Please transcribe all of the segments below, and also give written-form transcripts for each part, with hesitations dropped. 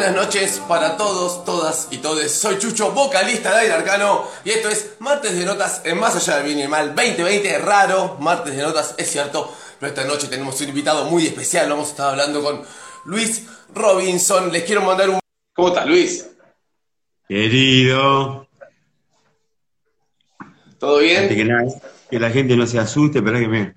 Buenas noches para todos, todas y todes. Soy Chucho, vocalista de Aire Arcano, y esto es Martes de Notas en Más Allá del Bien y el Mal 2020. Raro, Martes de Notas, es cierto, pero esta noche tenemos un invitado muy especial. Vamos a estar hablando con Luis Robinson. Les quiero mandar un... ¿Cómo estás, Luis? Querido, ¿Todo antes que bien? nada, que la gente no se asuste, pero que me...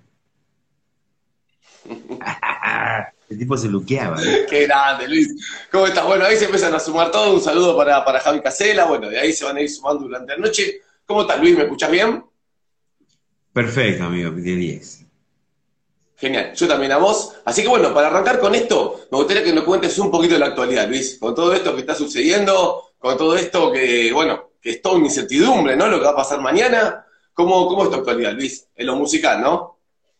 El tipo se luqueaba, ¿viste? Qué grande, Luis. ¿Cómo estás? Bueno, ahí se empiezan a sumar todos. Un saludo para Javi Casela. Bueno, de ahí se van a ir sumando durante la noche. ¿Cómo estás, Luis? ¿Me escuchás bien? Perfecto, amigo, de 10. Genial, yo también a vos. Así que bueno, para arrancar con esto, me gustaría que nos cuentes un poquito de la actualidad, Luis. Con todo esto que está sucediendo, con todo esto que, bueno, que es toda una incertidumbre, ¿no? Lo que va a pasar mañana. ¿Cómo es tu actualidad, Luis? En lo musical, ¿no?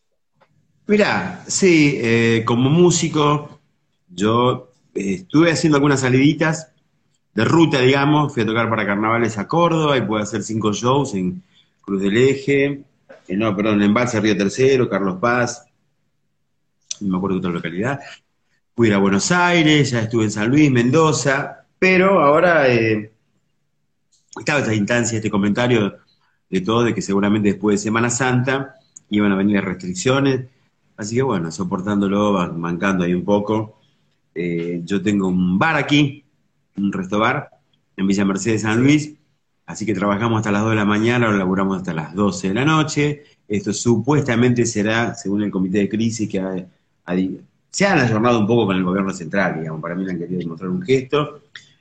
Mirá, sí, como músico, yo estuve haciendo algunas saliditas de ruta, digamos, fui a tocar para carnavales a Córdoba y pude hacer 5 shows en Cruz del Eje, no, perdón, en Embalse Río Tercero, Carlos Paz, no me acuerdo de otra localidad. Pude ir a Buenos Aires, ya estuve en San Luis, Mendoza, pero ahora estaba esta instancia, este comentario de todo, de que seguramente después de Semana Santa iban a venir las restricciones, así que bueno, soportándolo, mancando ahí un poco. Yo tengo un bar aquí, un resto bar, en Villa Mercedes, San Sí. Luis, así que trabajamos hasta las 2 de la mañana, ahora laburamos hasta las 12 de la noche. Esto supuestamente será, según el comité de crisis, se han ayornado un poco con el gobierno central, digamos, para mí le han querido demostrar un gesto,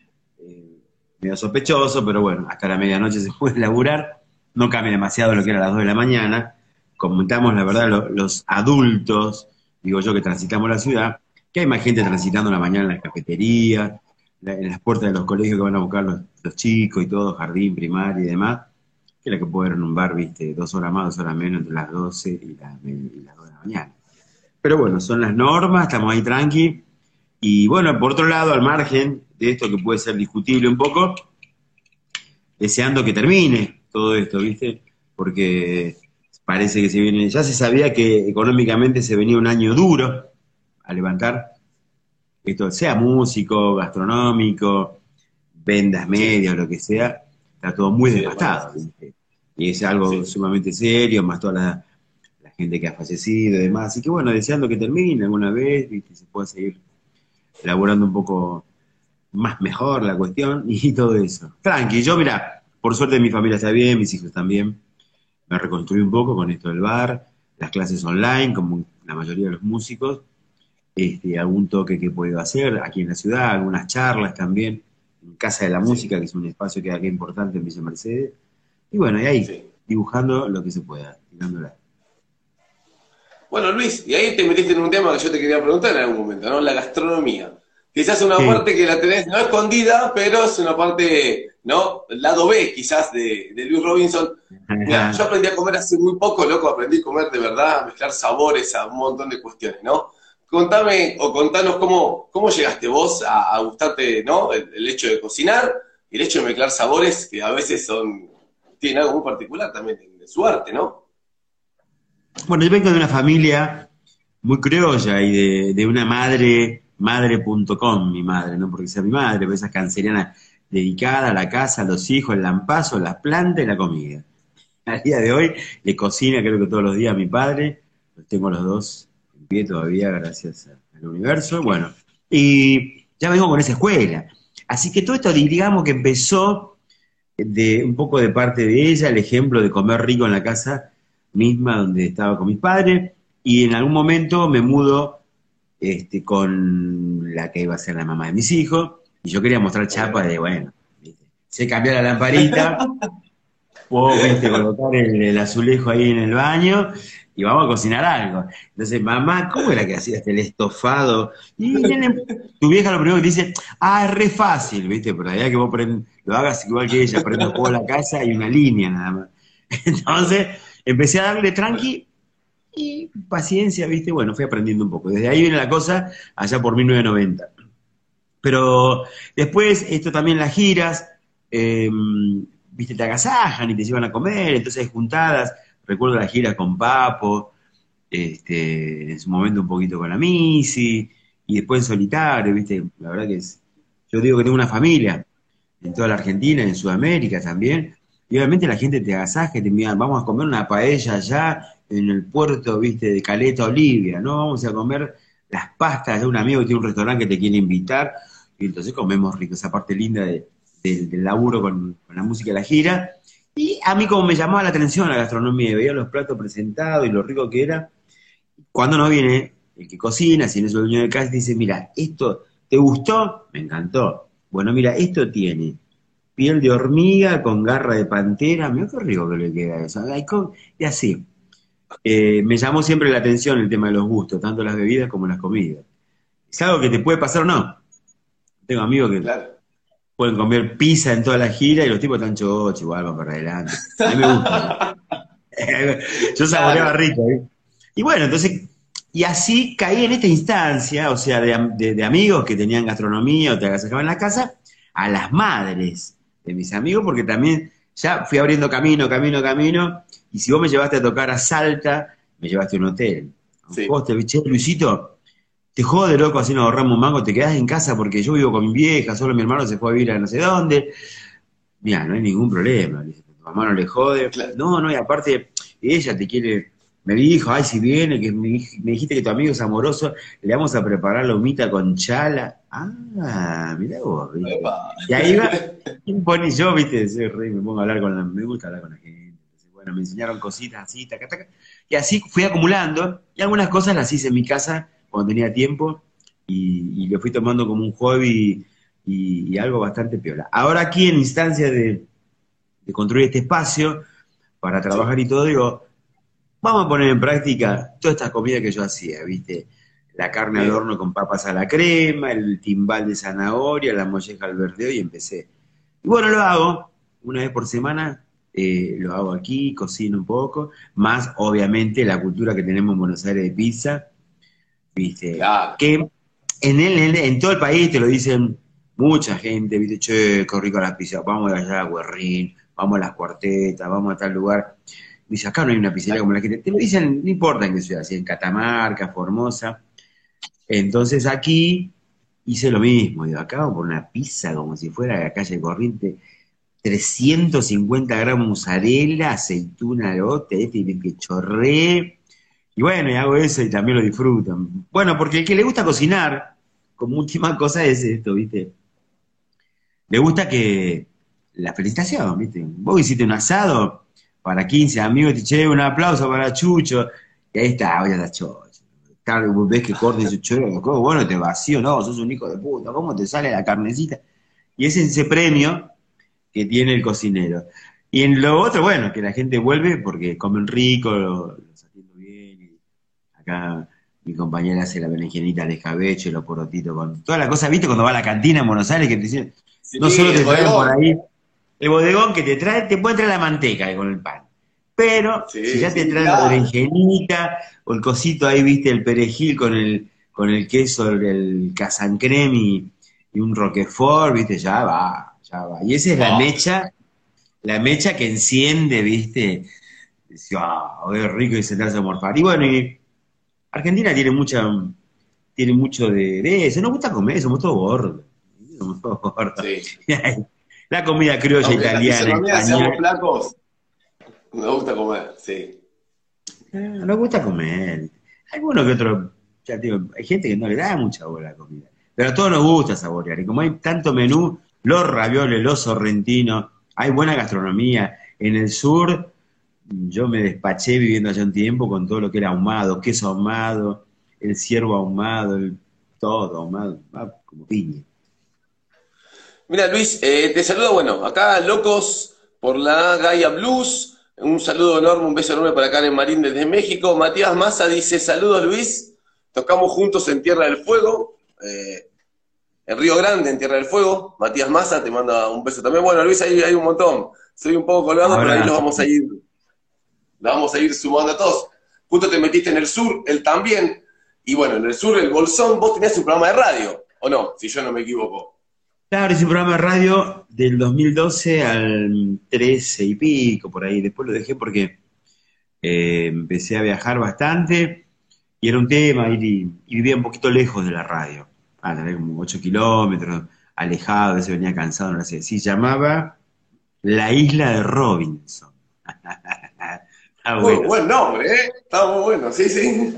medio sospechoso, pero bueno, hasta la medianoche se puede laburar, no cambia demasiado lo que era a las 2 de la mañana, comentamos la verdad los adultos, digo yo que transitamos la ciudad, que hay más gente transitando la mañana en las cafeterías, en las puertas de los colegios que van a buscar los chicos y todo, jardín, primaria y demás, que la que puede ver en un bar, viste, 2 horas más, 2 horas menos, entre las 12 y las 2 de la mañana. Pero bueno, son las normas, estamos ahí tranqui. Y bueno, por otro lado, al margen de esto que puede ser discutible un poco, deseando que termine todo esto, ¿viste? Porque parece que se viene, ya se sabía que económicamente se venía un año duro a levantar, esto sea músico, gastronómico, vendas Sí, medias, lo que sea, está todo muy sí, bueno, devastado, ¿viste? Y es algo sí. sumamente serio, más toda la gente que ha fallecido y demás. Así que bueno, deseando que termine alguna vez, ¿viste? Se pueda seguir elaborando un poco más mejor la cuestión y todo eso. Tranqui, yo mira, por suerte mi familia está bien, mis hijos también. Me reconstruí un poco con esto del bar, las clases online, como la mayoría de los músicos, algún toque que he podido hacer aquí en la ciudad, algunas charlas también, en Casa de la Sí, Música, que es un espacio que aquí importante en Villa Mercedes. Y bueno, y ahí, sí. dibujando lo que se pueda, tirándola. Bueno, Luis, y ahí te metiste en un tema que yo te quería preguntar en algún momento, ¿no? La gastronomía. Quizás una Sí, parte que la tenés no escondida, pero es una parte, ¿no? El lado B, quizás, de Luis Robinson. Mira, yo aprendí a comer hace muy poco, loco, aprendí a comer de verdad, a mezclar sabores, a un montón de cuestiones, ¿no? Contame o contanos cómo llegaste vos a gustarte, ¿no? El hecho de cocinar y el hecho de mezclar sabores que a veces tienen algo muy particular también de su arte, ¿no? bueno, yo vengo de una familia muy criolla y de una madre.com, mi madre, no porque sea mi madre, pero esa canceriana dedicada a la casa, a los hijos, el lampazo, las plantas y la comida. Al día de hoy le cocina, creo que todos los días a mi padre, los tengo los dos en pie todavía, gracias al universo. Bueno, y ya vengo con esa escuela. Así que todo esto, digamos que empezó de un poco de parte de ella, el ejemplo de comer rico en la casa misma donde estaba con mis padres, y en algún momento me mudo con la que iba a ser la mamá de mis hijos, y yo quería mostrar chapa de, bueno, ¿viste? Se cambió la lamparita, puedo, viste, colocar el azulejo ahí en el baño, y vamos a cocinar algo. Entonces, mamá, ¿cómo era que hacías el estofado? Y nene, tu vieja lo primero que te dice, ah, es re fácil, ¿viste? Pero la idea que vos lo hagas igual que ella, prendo fuego a la casa y una línea nada más. Entonces, empecé a darle tranqui y paciencia, ¿viste? Bueno, fui aprendiendo un poco. Desde ahí viene la cosa, allá por 1990. Pero después, esto también las giras, viste, te agasajan y te llevan a comer, entonces hay juntadas. Recuerdo las giras con Papo, en su momento un poquito con la Missy, y después en solitario, viste, la verdad que es. yo digo que tengo una familia en toda la Argentina, en Sudamérica también, y obviamente la gente te agasaja, te mira, vamos a comer una paella allá en el puerto, viste, de Caleta, Olivia, ¿no? Vamos a comer las pastas de un amigo que tiene un restaurante que te quiere invitar, y entonces comemos rico, esa parte linda del laburo con la música de la gira. Y a mí como me llamaba la atención la gastronomía, y veía los platos presentados y lo rico que era, cuando no viene el que cocina, si no es el dueño de casa, dice, mira, esto, ¿te gustó? Me encantó. Bueno, mira, esto tiene piel de hormiga con garra de pantera, mira qué rico que le queda eso. Y así. Me llamó siempre la atención el tema de los gustos, tanto las bebidas como las comidas. ¿Es algo que te puede pasar o no? Tengo amigos que Claro. pueden comer pizza en toda la gira y los tipos están chochos, igual van para adelante. A mí me gusta. Yo saboreaba Claro. rico, ¿eh? Y bueno, entonces, y así caí en esta instancia, o sea, de amigos que tenían gastronomía o te agasajaban en la casa, a las madres de mis amigos, porque también ya fui abriendo camino, y si vos me llevaste a tocar a Salta, me llevaste a un hotel, a un Sí. hostel, che, Luisito, te jode, loco, así nos ahorramos un mango, te quedás en casa porque yo vivo con mi vieja, solo mi hermano se fue a vivir a no sé dónde. Mira, no hay ningún problema, le dije, tu mamá no le jode. Claro. No, no, y aparte, ella te quiere, me dijo, ay, si viene, que me dijiste que tu amigo es amoroso, le vamos a preparar la humita con chala. Ah, mirá vos, ¿viste? Epa. Y ahí va, y pone yo, ¿viste? Soy rey, me pongo a hablar con me gusta hablar con la gente. Entonces, bueno, me enseñaron cositas así, taca, taca. Y así fui acumulando, y algunas cosas las hice en mi casa cuando tenía tiempo, y lo fui tomando como un hobby y algo bastante piola. Ahora aquí en instancia de construir este espacio para Sí. trabajar y todo, digo, vamos a poner en práctica toda esta comida que yo hacía, ¿viste? La carne al Bien. horno con papas a la crema, el timbal de zanahoria, la molleja al verdeo y empecé. Y bueno, lo hago una vez por semana, lo hago aquí, cocino un poco, más obviamente la cultura que tenemos en Buenos Aires de pizza, ¿viste? Claro. Que en todo el país te lo dicen mucha gente, ¿viste? Che, qué rico la pizza, vamos allá a Guerrín, vamos a las Cuartetas, vamos a tal lugar. Dice, acá no hay una pizzería como la que te lo dicen, no importa en qué ciudad, si en Catamarca, Formosa. Entonces aquí hice lo mismo, digo, acá vamos por una pizza como si fuera de la calle Corriente, 350 gramos mozzarella, aceituna, lote, y que chorré. Y bueno, y hago eso y también lo disfrutan. Bueno, porque el que le gusta cocinar, como última cosa es esto, ¿viste? Le gusta que la felicitación, ¿viste? Vos hiciste un asado para 15 amigos, te che, un aplauso para Chucho, y ahí está, voy a dar chocho. Claro, vos ves que corta y dice, che, ¿cómo bueno te vacío? No, sos un hijo de puta, ¿cómo te sale la carnecita? Y ese es ese premio que tiene el cocinero. Y en lo otro, bueno, que la gente vuelve porque comen rico, los atiendo bien, y acá mi compañera hace la berenjenita de escabeche, los porotitos con toda la cosa, ¿viste? Cuando va a la cantina en Buenos Aires que te dicen, Sí, no solo el te traen por bodegón. ahí el bodegón que te trae, te puede traer la manteca con el pan. Pero si Sí, ya te sí, traen la claro. berenjenita o el cosito ahí, viste, el perejil con el queso, el casancrem y un roquefort, viste, ya va, ya va. Y esa es Oh, la mecha que enciende, viste, dice, ah, es rico y sentarse a morfar. Y bueno, y Argentina tiene mucho de eso, nos gusta comer, somos todos gordos. Somos todos gordos. sí. La comida criolla Aunque en la italiana, fisonomía seamos española. flacos, nos gusta comer, sí. Nos gusta comer. Algunos que otros, ya te digo, hay gente que no le da mucha bola a la comida. Pero a todos nos gusta saborear. Y como hay tanto menú, los ravioles, los sorrentinos, hay buena gastronomía. En el sur, yo me despaché viviendo allá un tiempo con todo lo que era ahumado, queso ahumado, el ciervo ahumado, todo ahumado, como piña. Mira, Luis, te saludo, bueno, acá locos por la Gaia Blues. Un saludo enorme, un beso enorme para Karen Marín desde México. Matías Massa dice, saludos Luis, tocamos juntos en Tierra del Fuego, en Río Grande, en Tierra del Fuego. Matías Massa te manda un beso también. Bueno, Luis, ahí hay un montón. Soy un poco colgado, pero ahí Ahora, los vamos a ir sumando a todos. Justo te metiste en el sur, él también. Y bueno, en el sur, el Bolsón, vos tenías un programa de radio, ¿o no? Si yo no me equivoco. claro, hice un programa de radio del 2012 al 13 y pico, por ahí. Después lo dejé porque empecé a viajar bastante y era un tema y vivía un poquito lejos de la radio. Tener como 8 kilómetros. alejado, a veces venía cansado, no lo sé. Sí, llamaba La Isla de Robinson. Está bueno. Buen nombre, ¿eh? Está muy bueno, sí, sí.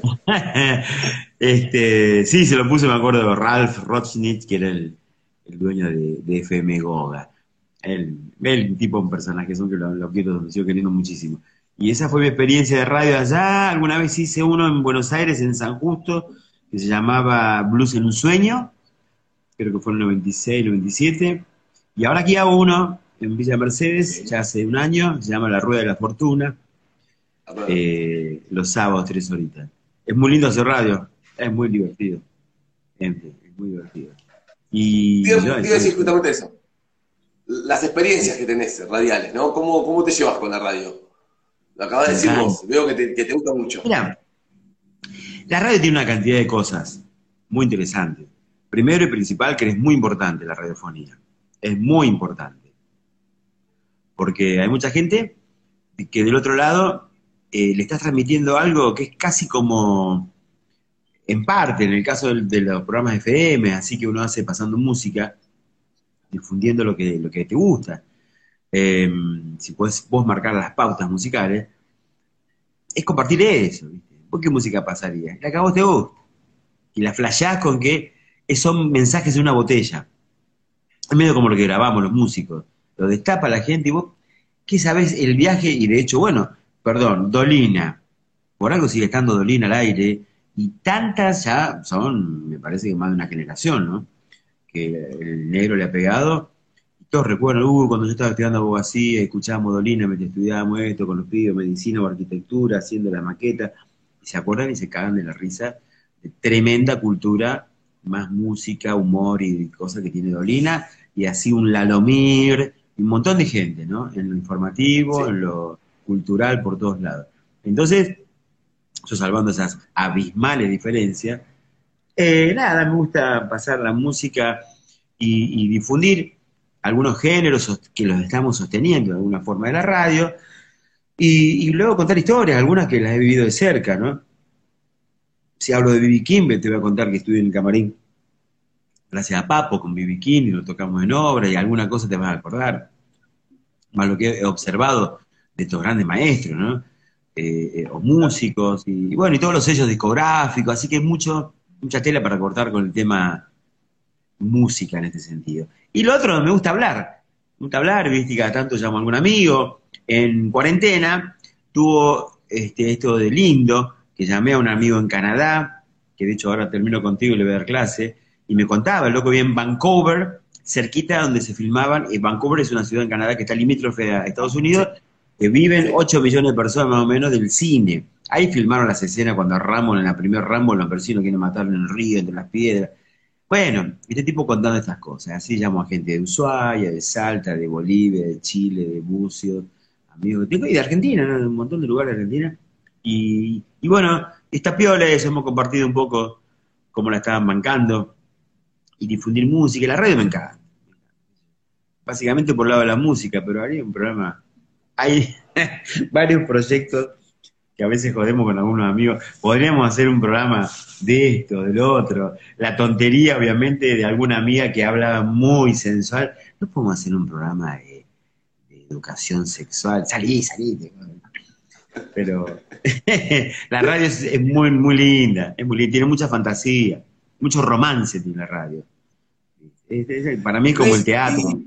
Sí, se lo puso, me acuerdo, Ralph Rothschnitt, que era el dueño de FM Goga. Él tipo un personaje, son que lo quiero, lo sigo queriendo muchísimo. Y esa fue mi experiencia de radio allá. Alguna vez hice uno en Buenos Aires, en San Justo, que se llamaba Blues en un Sueño, creo que fue en el 96, 97. Y ahora aquí hago uno en Villa Mercedes, ya hace un año, se llama La Rueda de la Fortuna, los sábados, 3 horitas. Es muy lindo hacer radio, es muy divertido, gente, es muy divertido. Y Te iba a decir justamente eso. Las experiencias que tenés radiales, ¿no? ¿Cómo te llevas con la radio? Lo acabas de decir vos, veo que te gusta mucho. Mira, la radio tiene una cantidad de cosas muy interesantes. Primero y principal, que es muy importante la radiofonía. Es muy importante. Porque hay mucha gente que del otro lado le estás transmitiendo algo que es casi como, en parte, en el caso de los programas FM, así que uno hace pasando música, difundiendo lo que te gusta. Si podés vos marcar las pautas musicales, es compartir eso, ¿viste? ¿Por qué música pasaría? La que a vos te gusta. Y la flashás con que son mensajes en una botella. Es medio como lo que grabamos los músicos. Lo destapa la gente y vos, ¿qué sabés? El viaje, y de hecho, bueno, perdón, Dolina. Por algo sigue estando Dolina al aire, y tantas ya son, me parece que más de una generación, ¿no? Que el negro le ha pegado. Todos recuerdan, cuando yo estaba estudiando abogacía, escuchábamos Dolina, mientras estudiábamos esto con los pibes, medicina o arquitectura, haciendo la maqueta, y se acuerdan y se cagan de la risa de tremenda cultura, más música, humor y cosas que tiene Dolina, y así un Lalomir, y un montón de gente, ¿no? En lo informativo, sí, en lo cultural, por todos lados. Entonces, yo salvando esas abismales diferencias, nada, me gusta pasar la música y difundir algunos géneros que los estamos sosteniendo de alguna forma de la radio, y luego contar historias, algunas que las he vivido de cerca, ¿no? Si hablo de B.B. King, te voy a contar que estuve en el camarín, gracias a Papo, con B.B. King, y lo tocamos en obra, y alguna cosa te vas a acordar, más lo que he observado de estos grandes maestros, ¿no? O músicos, y bueno, y todos los sellos discográficos, así que mucha tela para cortar con el tema música en este sentido. Y lo otro, me gusta hablar, viste, cada tanto llamo a algún amigo. En cuarentena tuvo esto de lindo, que llamé a un amigo en Canadá, que de hecho ahora termino contigo y le voy a dar clase, y me contaba, el loco vive en Vancouver, cerquita donde se filmaban. Vancouver es una ciudad en Canadá que está limítrofe a Estados Unidos, que viven 8 millones de personas más o menos del cine. Ahí filmaron las escenas cuando a Rambo, en la primer Rambo, los persiguieron, quieren matarlo en el río, entre las piedras. Bueno, este tipo contando estas cosas, así llamo a gente de Ushuaia, de Salta, de Bolivia, de Chile, de Bucios, amigos que tengo, y de Argentina, ¿no? Un montón de lugares de Argentina. Y bueno, esta piola eso, hemos compartido un poco cómo la estaban bancando, y difundir música, y la radio me encanta. Básicamente por el lado de la música, pero haría un programa, hay varios proyectos que a veces jodemos con algunos amigos. Podríamos hacer un programa de esto, de lo otro. La tontería, obviamente, de alguna amiga que habla muy sensual. No podemos hacer un programa de educación sexual. Salí. Pero la radio es muy, muy linda. Es muy linda. Tiene mucha fantasía. Mucho romance tiene la radio. Para mí es como el teatro.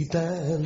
necesitan.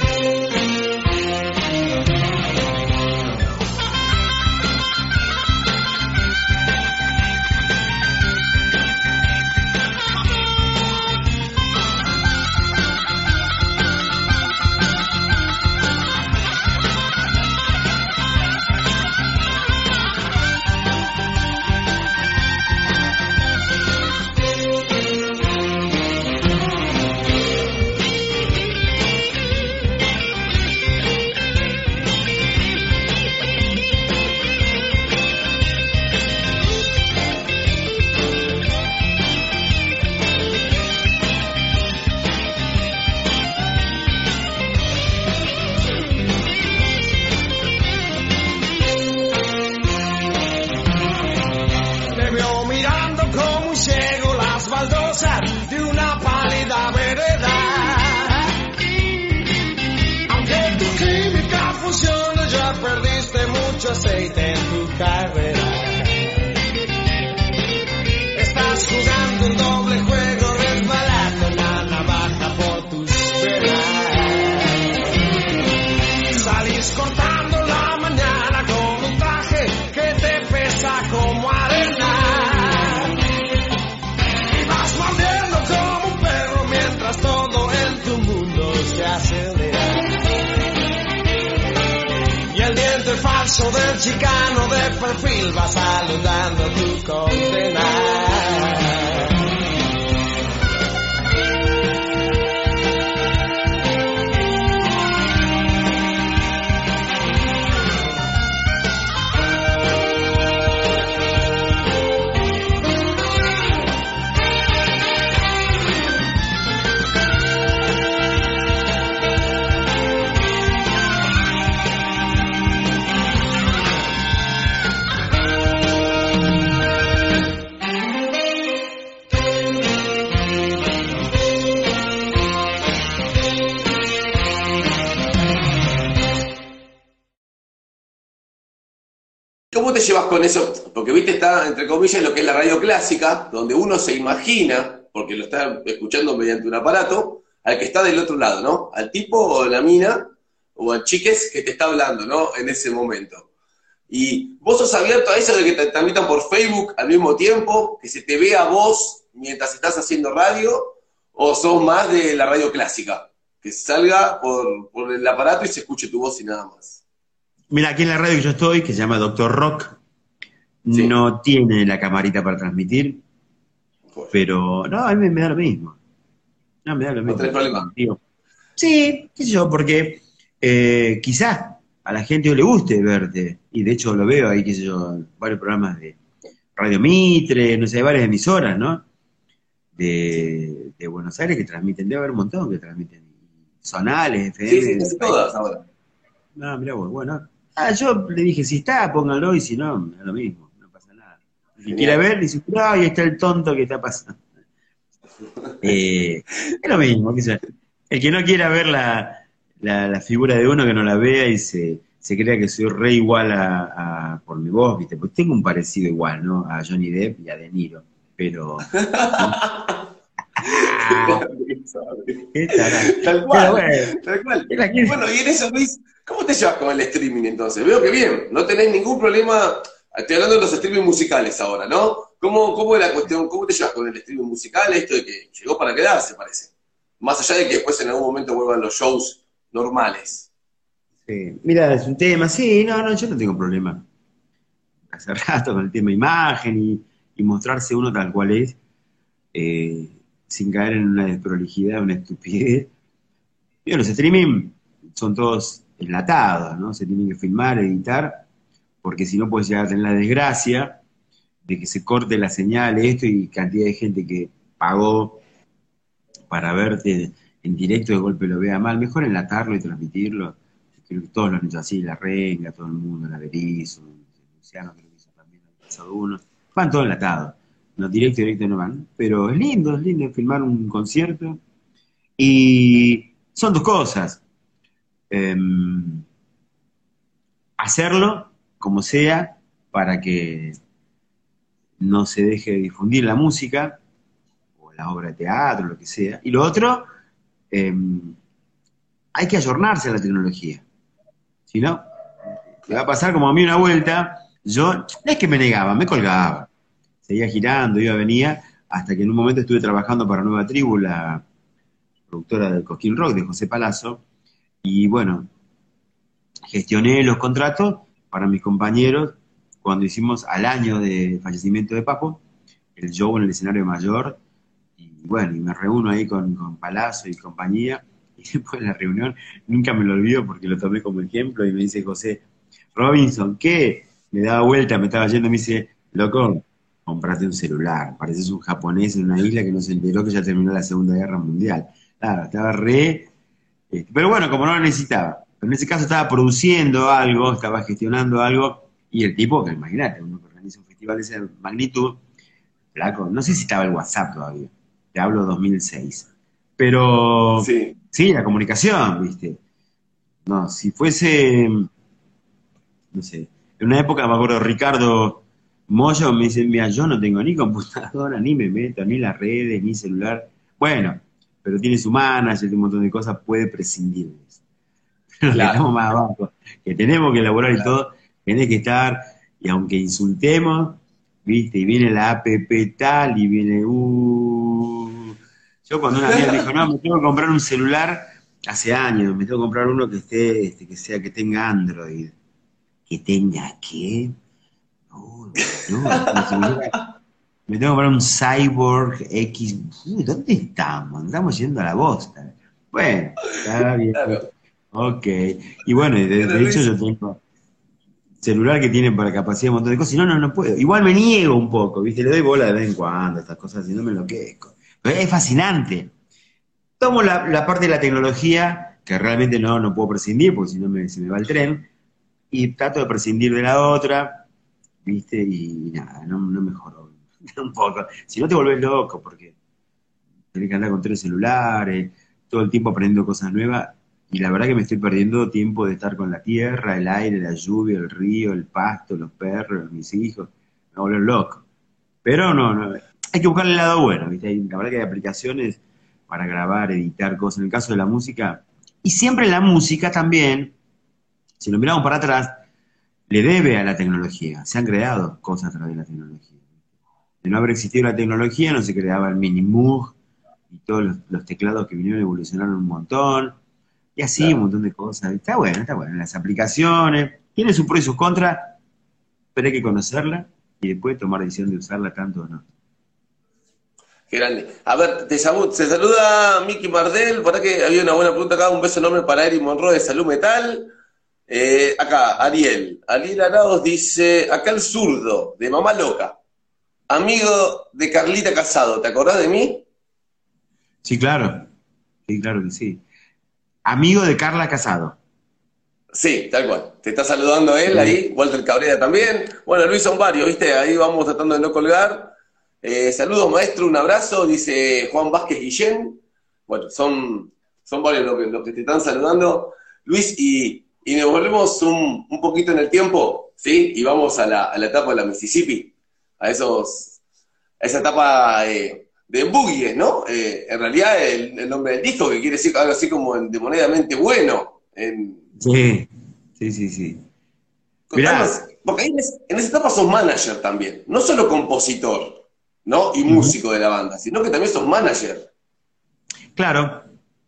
Aceite en tu carrera. Estás jugando un doble juego, resbalando la navaja por tus venas. Salís cortando la mañana con un traje que te pesa como arena. Y vas mordiendo como un perro mientras todo en tu mundo se acelera. El diente falso del chicano de perfil va saludando tu condena. ¿Cómo te llevas con eso? Porque, viste, está, entre comillas, lo que es la radio clásica, donde uno se imagina, porque lo está escuchando mediante un aparato, al que está del otro lado, ¿no? Al tipo o la mina, o al chiques que te está hablando, ¿no? En ese momento. Y vos sos abierto a eso de que te transmitan por Facebook al mismo tiempo, que se te vea vos mientras estás haciendo radio, o sos más de la radio clásica, que salga por el aparato y se escuche tu voz y nada más. Mira, aquí en la radio que yo estoy, que se llama Doctor Rock, Sí. no tiene la camarita para transmitir, pero no, a mí me da lo mismo. No, me da lo mismo. ¿No tenés problema? Digo, sí, qué sé yo, porque quizás a la gente le guste verte, y de hecho lo veo ahí, qué sé yo, en varios programas de Radio Mitre, no sé, varias emisoras, ¿no? De Buenos Aires que transmiten, debe haber un montón que transmiten, Zonales, FM. Sí, casi todas ahora. No, mirá vos, bueno. Yo le dije, si está, póngalo, y si no, me da lo mismo, no pasa nada. El que quiera ver, dice, ahí está el tonto que está pasando. Es lo mismo, qué sé yo. El que no quiera ver la figura de uno, que no la vea y se crea que soy re igual por mi voz, ¿viste? Pues tengo un parecido igual, ¿no? A Johnny Depp y a De Niro, pero... Tal cual, tal cual. Bueno, y en eso, Luis, ¿cómo te llevas con el streaming entonces? Veo que bien, no tenés ningún problema, estoy hablando de los streaming musicales ahora, ¿no? ¿Cómo es la cuestión? ¿Cómo te llevas con el streaming musical? Esto de que llegó para quedarse, parece. Más allá de que después en algún momento vuelvan los shows normales. Sí. Mira, es un tema, sí, no, yo no tengo problema. Hace rato con el tema imagen y mostrarse uno tal cual es, sin caer en una desprolijidad, una estupidez. Pero los streaming son todos enlatados, ¿no? Se tienen que filmar, editar, porque si no puedes llegar a tener la desgracia de que se corte la señal, esto, y cantidad de gente que pagó para verte en directo, de golpe lo vea mal. Mejor enlatarlo y transmitirlo. Creo que todos lo han hecho así, La Renga, todo el mundo, la Berizo, Luciano, creo que hizo también el pasado uno. Van todos enlatados. No, directo no van. Pero es lindo filmar un concierto. Y son dos cosas. Hacerlo como sea para que no se deje de difundir la música o la obra de teatro, lo que sea. Y lo otro, hay que ayornarse a la tecnología. Si no, le va a pasar como a mí una vuelta, yo, no es que me negaba, me colgaba. Seguía girando, iba, venía, hasta que en un momento estuve trabajando para Nueva Tribu, la productora del Cosquín Rock, de José Palazzo, y bueno, gestioné los contratos para mis compañeros cuando hicimos al año de fallecimiento de Papo, el show en el escenario mayor, y bueno, y me reúno ahí con Palazzo y compañía, y después de la reunión, nunca me lo olvido porque lo tomé como ejemplo, y me dice José Robinson, ¿qué? Me daba vuelta, me estaba yendo, me dice, loco, comprate un celular, pareces un japonés en una isla que no se enteró que ya terminó la Segunda Guerra Mundial. Claro, estaba re... pero bueno, como no lo necesitaba. Pero en ese caso estaba produciendo algo, estaba gestionando algo, y el tipo, que imagínate, uno que organiza un festival de esa magnitud, flaco, no sé si estaba el WhatsApp todavía, te hablo 2006. Pero Sí. sí, la comunicación, ¿viste? No, si fuese, no sé, en una época me acuerdo Ricardo Mollo me dice, mira, yo no tengo ni computadora, ni me meto, ni las redes, ni celular. Bueno, pero tiene su manager, tiene un montón de cosas, puede prescindir de eso. Los que Claro, estamos más abajo, que tenemos que elaborar y claro. todo, tenés que estar, y aunque insultemos, ¿viste? Y viene la app tal, y viene, Yo cuando una amiga me dijo, no, me tengo que comprar un celular, hace años, me tengo que comprar uno que esté, que tenga Android. ¿Que tenga qué? No, como si me tengo que comprar un Cyborg X. Uy, ¿dónde estamos? Estamos yendo a la bosta. Bueno, está bien. Claro. Ok. Y bueno, Pero de hecho Luis, yo tengo celular que tiene para capacidad un montón de cosas, y no puedo. Igual me niego un poco, ¿viste? Le doy bola de vez en cuando a estas cosas, y no me enloquezco. Pero es fascinante. Tomo la parte de la tecnología, que realmente no puedo prescindir, porque si no se me va el tren, y trato de prescindir de la otra, ¿viste? Y nada, no mejoró un poco. Si no te volvés loco, porque tenés que andar con 3 celulares, todo el tiempo aprendiendo cosas nuevas, y la verdad que me estoy perdiendo tiempo de estar con la tierra, el aire, la lluvia, el río, el pasto, los perros, mis hijos, me volver loco. Pero no, hay que buscarle el lado bueno, ¿viste? La verdad que hay aplicaciones para grabar, editar cosas, en el caso de la música, y siempre la música también, si lo miramos para atrás, le debe a la tecnología, se han creado cosas a través de la tecnología. De no haber existido la tecnología no se creaba el Mini Moog y todos los teclados que vinieron evolucionaron un montón, y así un claro. montón de cosas. Está bueno. Las aplicaciones, tiene sus pros y sus contras, pero hay que conocerla y después tomar decisión de usarla tanto o no. Qué grande. A ver, se saluda Miki Mardel, por que había una buena pregunta acá, un beso enorme para Eric Monroe de Salud Metal. Acá, Ariel Arauz dice, acá el zurdo, de Mamá Loca, amigo de Carlita Casado, ¿te acordás de mí? Sí, claro que sí. Amigo de Carla Casado. Sí, tal cual. Te está saludando él Sí. ahí, Walter Cabrera también. Bueno, Luis, son varios, ¿viste? Ahí vamos tratando de no colgar. Saludos, maestro, un abrazo, dice Juan Vázquez Guillén. Bueno, son varios los que te están saludando. Luis, y nos volvemos un poquito en el tiempo, ¿sí? Y vamos a la etapa de la Mississippi, a esa etapa de Boogie, ¿no? En realidad el nombre del disco, que quiere decir algo así como de monedamente bueno. Sí, sí. Contanos, Mirá, porque ahí en esa etapa sos manager también, no solo compositor, ¿no? Y ujú, músico de la banda, sino que también sos manager. claro,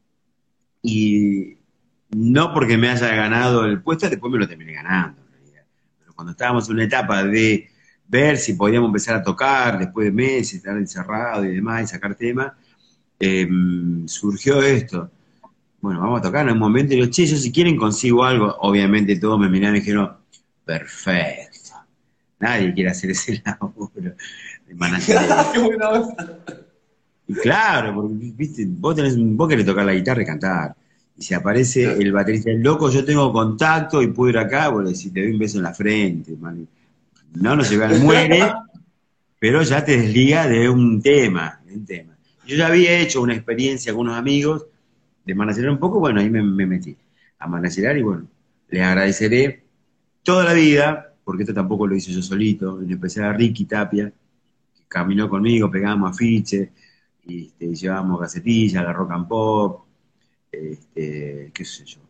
y no porque me haya ganado el puesto, después me lo terminé ganando, en realidad. Pero cuando estábamos en una etapa de ver si podíamos empezar a tocar después de meses, estar encerrado y demás, y sacar temas, surgió esto. Bueno, vamos a tocar en un momento y digo, che, yo si quieren consigo algo, obviamente todos me miraron y dijeron, perfecto. Nadie quiere hacer ese laburo de managereo. ¡Qué buena onda! Y claro, porque viste, vos querés tocar la guitarra y cantar. Y si aparece el baterista, el loco, yo tengo contacto y puedo ir acá, vos le decís, te doy un beso en la frente, man. No se ve al muere, pero ya te desliga de un tema. Yo ya había hecho una experiencia con unos amigos de managerar un poco, bueno, ahí me metí a managerar y bueno, les agradeceré toda la vida, porque esto tampoco lo hice yo solito, en especial a Ricky Tapia, que caminó conmigo, pegábamos afiches, y llevábamos gacetillas, la rock and pop, qué sé yo,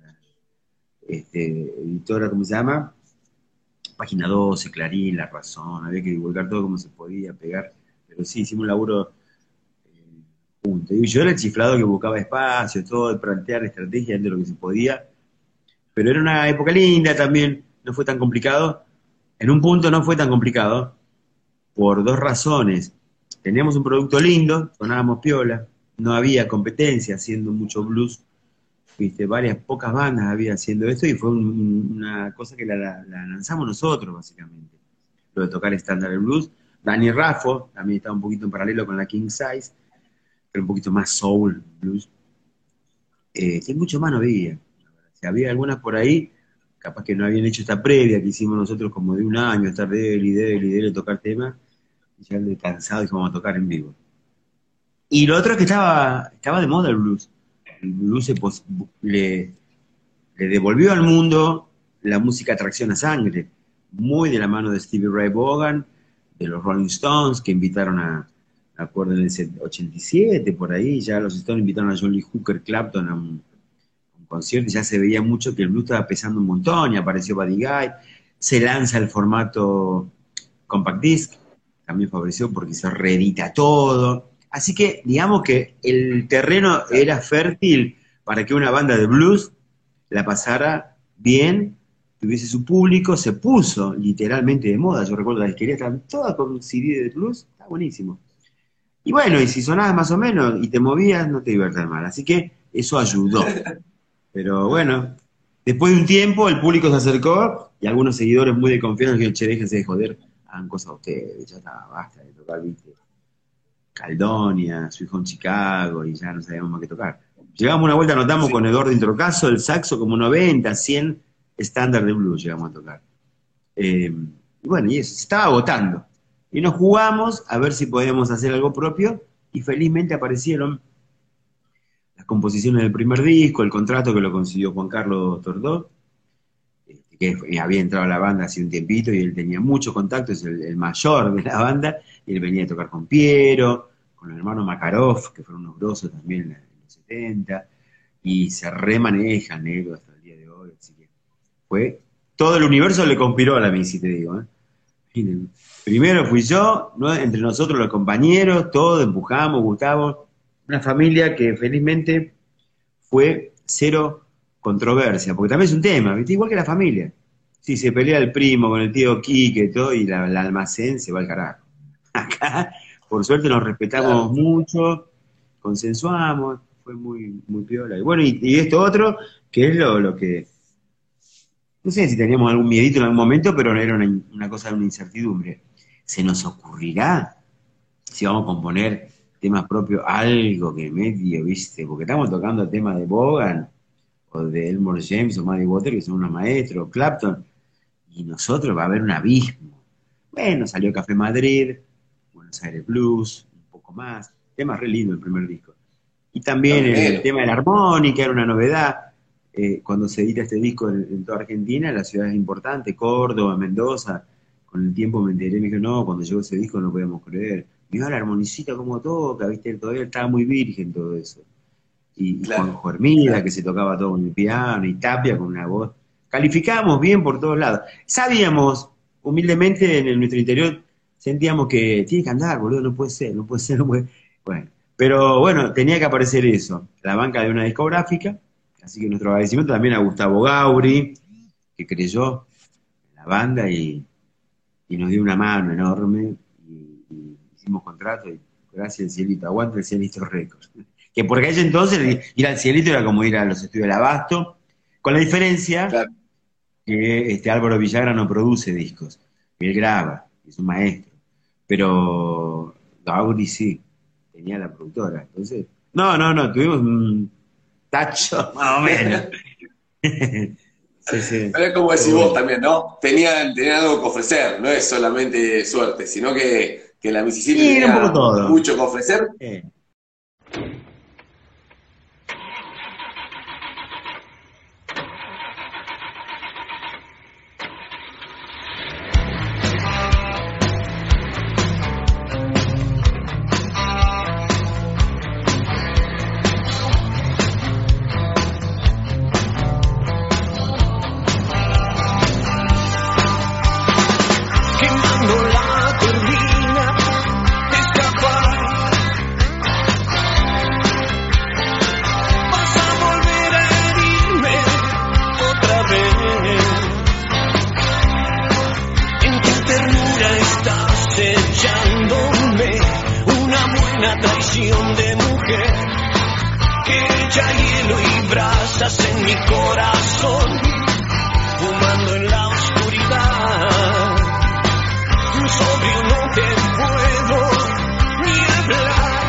editora, ¿cómo se llama? Página 12, Clarín, La Razón, había que divulgar todo como se podía, pegar, pero sí, hicimos un laburo juntos. Y yo era el chiflado que buscaba espacio, todo, de plantear estrategias de lo que se podía, pero era una época linda también, no fue tan complicado. En un punto no fue tan complicado, por dos razones. Teníamos un producto lindo, sonábamos piola, no había competencia haciendo mucho blues, viste, pocas bandas había haciendo esto, y fue una cosa que la lanzamos nosotros, básicamente. Lo de tocar estándar del blues. Danny Raffo también estaba un poquito en paralelo con la King Size, pero un poquito más soul blues. Que mucho más no había. Si había algunas por ahí, capaz que no habían hecho esta previa que hicimos nosotros como de un año, estar de tocar temas, y ya de cansado y vamos a tocar en vivo. Y lo otro es que estaba de moda el blues. El blues le devolvió al mundo la música tracción a sangre, muy de la mano de Stevie Ray Vaughan, de los Rolling Stones, que invitaron acuerdo en el 87, por ahí, ya los Stones invitaron a John Lee Hooker, Clapton a un concierto, y ya se veía mucho que el blues estaba pesando un montón, y apareció Buddy Guy, se lanza el formato compact disc, también favoreció porque se reedita todo. Así que, digamos que el terreno era fértil para que una banda de blues la pasara bien, tuviese su público, se puso literalmente de moda. Yo recuerdo las disquerías estaban todas con CD de blues, está buenísimo. Y bueno, y si sonabas más o menos y te movías, no te divertías mal. Así que eso ayudó. Pero bueno, después de un tiempo el público se acercó y algunos seguidores muy de confianza dijeron, che, déjense de joder, hagan cosas a ustedes, ya está, basta de tocar, viste. Caldonia, Sweet Home Chicago, y ya no sabíamos más qué tocar. Llegamos una vuelta, anotamos con Eduardo Introcaso, el saxo, como 90, 100 estándar de blues llegamos a tocar. Y bueno, y eso, se estaba agotando. Y nos jugamos a ver si podíamos hacer algo propio, y felizmente aparecieron las composiciones del primer disco, el contrato que lo consiguió Juan Carlos Tordó, que había entrado a la banda hace un tiempito, y él tenía mucho contacto, es el mayor de la banda, y él venía a tocar con Piero, con el hermano Makarov, que fueron unos grosos también en los 70, y se remaneja negro hasta el día de hoy, así que todo el universo le conspiró a la Missy, te digo, Primero fui yo, ¿no? Entre nosotros los compañeros, todos empujamos, Gustavo, una familia que felizmente fue cero controversia, porque también es un tema, ¿viste? Igual que la familia. Si se pelea el primo con el tío Quique y todo, y la almacén se va al carajo. Acá, por suerte, nos respetamos mucho, consensuamos, fue muy, muy piola. Y bueno, y esto otro, que es lo que, no sé si teníamos algún miedito en algún momento, pero era una cosa de una incertidumbre. ¿Se nos ocurrirá si vamos a componer temas propios, algo que medio, viste? Porque estamos tocando temas de Vaughan, o de Elmore James, o Muddy Waters, que son unos maestros, Clapton, y nosotros va a haber un abismo. Bueno, salió Café Madrid, Buenos Aires Blues, un poco más, tema re lindo el primer disco. Y también el tema de la armónica era una novedad. Cuando se edita este disco en toda Argentina, las ciudades importantes, Córdoba, Mendoza, con el tiempo me enteré, me dije, no, cuando llegó ese disco no podíamos creer. Mirá la armonicita cómo toca, viste, todavía estaba muy virgen todo eso. Y claro, Juanjo Hermida, que se tocaba todo con el piano, y Tapia con una voz. Calificábamos bien por todos lados. Sabíamos, humildemente, en nuestro interior, sentíamos que tiene que andar, boludo, no puede ser. Bueno, pero bueno, tenía que aparecer eso, la banca de una discográfica, así que nuestro agradecimiento también a Gustavo Gauri, que creyó en la banda y nos dio una mano enorme, y hicimos contrato, y gracias al cielito, aguante el Cielito Records. Que por aquel entonces ir al Cielito era como ir a los estudios del Abasto, con la diferencia, claro, que Álvaro Villagra no produce discos, él graba, es un maestro, pero Gauri sí, tenía la productora, entonces, no, tuvimos un tacho más o menos. Sí. Pero es como decís vos también, ¿no? Tenían algo que ofrecer, no es solamente suerte, sino que la Mississippi tenía mucho que ofrecer. pasión de mujer que echa hielo y brasas en mi corazón, fumando en la oscuridad. Sobrio no te puedo ni hablar.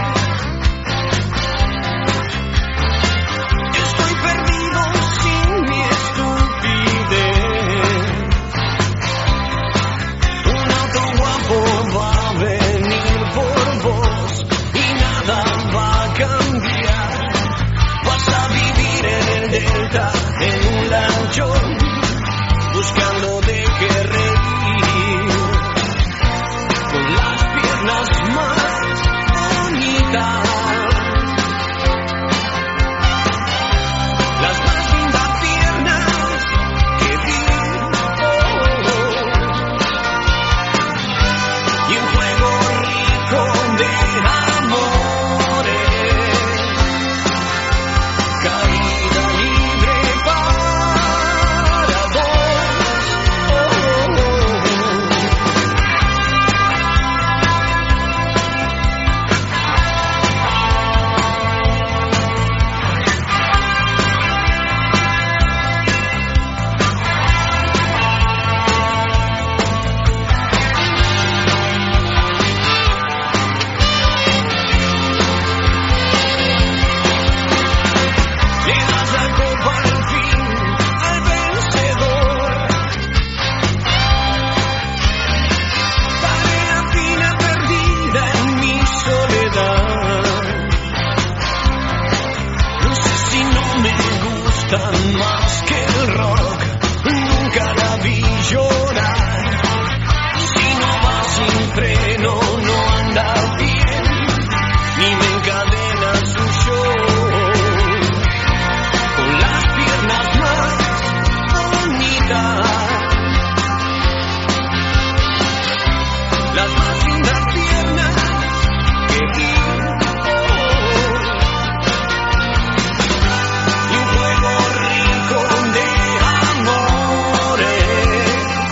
Estoy perdido sin mi estupidez. Un auto guapo va a venir por vos y nada va a cambiar. Vas a vivir en el delta, en un lanchón, buscando de qué reír. Las piernas más bonitas, las más lindas piernas que vi, y un juego rico de amores, caída libre para dos. Le das la copa al fin al vencedor. Tarea fina perdida en mi soledad. No sé si no me gustan más que el rock. Nunca la vi llorar. Si no va sin freno, no anda bien. Ni me encadena su show. Con las piernas más bonitas, las más lindas piernas que vi, y un juego rico de amores,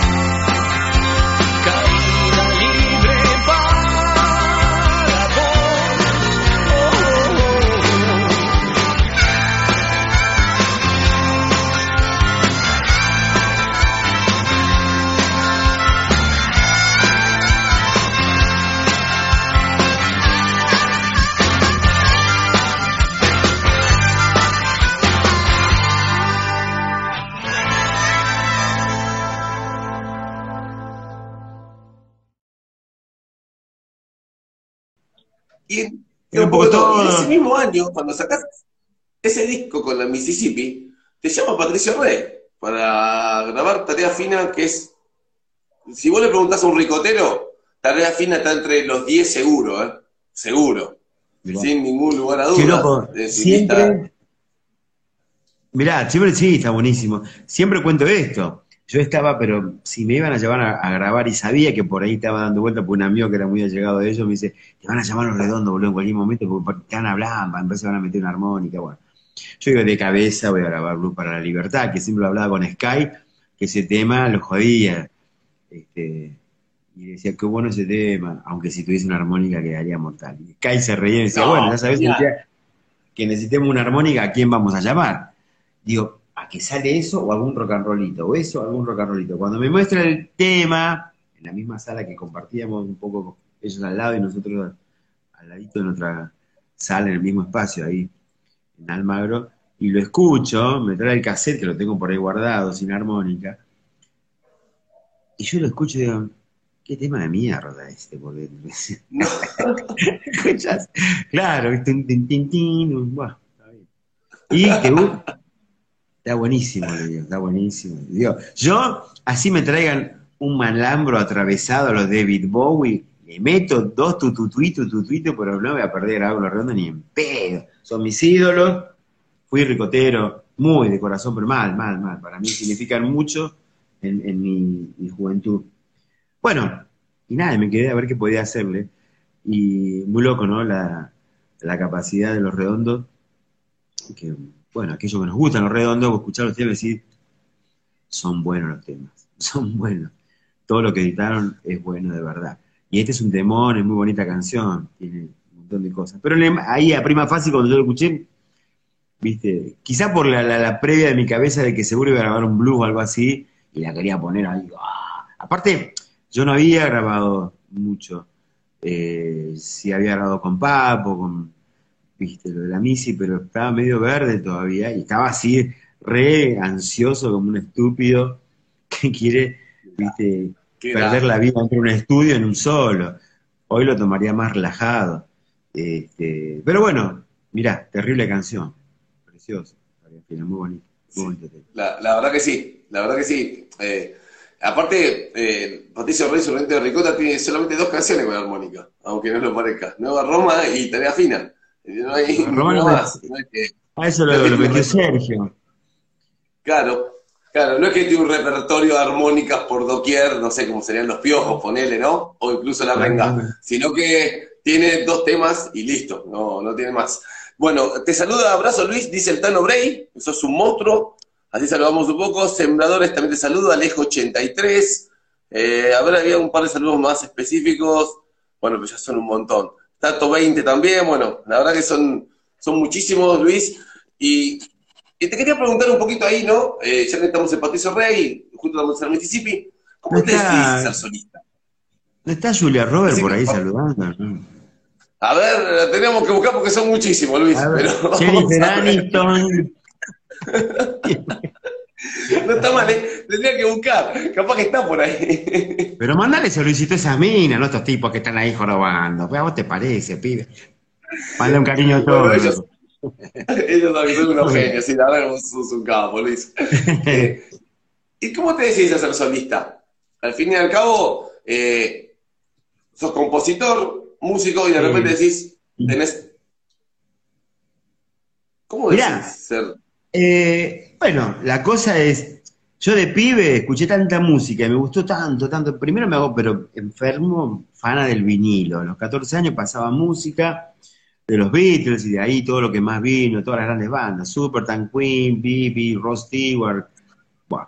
caída libre para vos. Y Era un un poco poco todo. Y todo. ese mismo año, cuando sacás ese disco con la Mississippi, te llama Patricio Rey para grabar Tarea Fina, que es, si vos le preguntás a un ricotero, Tarea Fina está entre los 10 seguro, ¿eh? Seguro. Mirá. Sin ningún lugar a Qué dudas. loco. De su lista. Siempre, mirá, siempre sí, está buenísimo. Siempre cuento esto. Yo estaba, pero si me iban a llevar a grabar y sabía que por ahí estaba dando vuelta por un amigo que era muy allegado de ellos, me dice, te van a llamar Los Redondos, boludo, en cualquier momento, porque te van a hablar, entonces van a meter una armónica, bueno. Yo digo, de cabeza voy a grabar Blues para la Libertad, que siempre lo hablaba con Sky, que ese tema lo jodía. Y decía, qué bueno ese tema, aunque si tuviese una armónica quedaría mortal. Y Sky se reía y decía, No, bueno, ya sabés ya. que necesitemos una armónica, ¿a quién vamos a llamar? Digo, ¿a que sale eso o algún rock and rollito? O eso o algún rock and rollito. Cuando me muestra el tema, en la misma sala que compartíamos un poco ellos al lado y nosotros al ladito de nuestra sala, en el mismo espacio, ahí en Almagro, y lo escucho, me trae el cassette, que lo tengo por ahí guardado, sin armónica, y yo lo escucho y digo, qué tema de mierda este, porque... No. ¿Escuchás? Claro, tin, tin, tin, tin, bueno, está bien. Y te está buenísimo, le digo, está buenísimo. Digo, yo, así me traigan un malambro atravesado a los David Bowie, le meto dos tututuitos, pero no voy a perder a Los Redondos ni en pedo. Son mis ídolos, fui ricotero, muy de corazón, pero mal. Para mí significan mucho en mi juventud. Bueno, y nada, me quedé a ver qué podía hacerle. Y muy loco, ¿no? La capacidad de Los Redondos, que, bueno, aquellos que nos gustan Los Redondos, escuchar los temas y decir, son buenos los temas, son buenos. Todo lo que editaron es bueno de verdad. Y este es un temón, es muy bonita canción, tiene un montón de cosas. Pero ahí a prima fácil cuando yo lo escuché, viste, quizá por la previa de mi cabeza de que seguro iba a grabar un blues o algo así, y la quería poner ahí. ¡Ah! Aparte, yo no había grabado mucho. Sí había grabado con Papo, viste, lo de la Missy, pero estaba medio verde todavía, y estaba así, re ansioso como un estúpido que quiere, viste, perder la vida entre un estudio en un solo. Hoy lo tomaría más relajado. Pero bueno, mirá, terrible canción. Precioso. Muy bonito. Muy bonito. La verdad que sí, la verdad que sí. Aparte, Patricio Rey, Sorrento de Ricota, tiene solamente 2 canciones con armónica, aunque no lo parezca. Nueva Roma y Tarea Fina. No hay nada más. No hay que, eso lo metió Sergio. Claro. Claro, no es que tiene un repertorio de armónicas por doquier, no sé cómo serían los Piojos, ponele, ¿no? O incluso la Renga, sino que tiene 2 temas y listo, no tiene más. Bueno, te saluda, abrazo Luis, dice el Tano Bray, sos un monstruo, así saludamos un poco. Sembradores también te saluda, Alejo83, a ver, había un par de saludos más específicos, bueno, pues ya son un montón. Tato 20 también, bueno, la verdad que son muchísimos, Luis, y te quería preguntar un poquito ahí, ¿no? Ya que estamos en Patricio Rey, junto a el Mississippi, ¿cómo te decidís ser solista? ¿No está Julia Robert por ahí saludando? A ver, la tenemos que buscar porque son muchísimos, Luis. Pero Jennifer Aniston. No está mal, tendría que buscar, capaz que está por ahí. Pero mandale ese Luisito a esas minas, no estos tipos que están ahí jorobando. Pues a vos te parece, pibe. Manda un cariño a todos. Bueno, ellos también son unos genios, sí, la verdad que vos sos un capo, Luis. ¿Y cómo te decidís a ser solista? Al fin y al cabo, sos compositor, músico, y de repente decís, ¿cómo decís ser? Bueno, la cosa es, yo de pibe escuché tanta música y me gustó tanto, primero me hago, pero enfermo, fana del vinilo. A los 14 años pasaba música de los Beatles y de ahí todo lo que más vino, todas las grandes bandas, Supertramp, Queen, Bee Gees, Rod Stewart, bueno.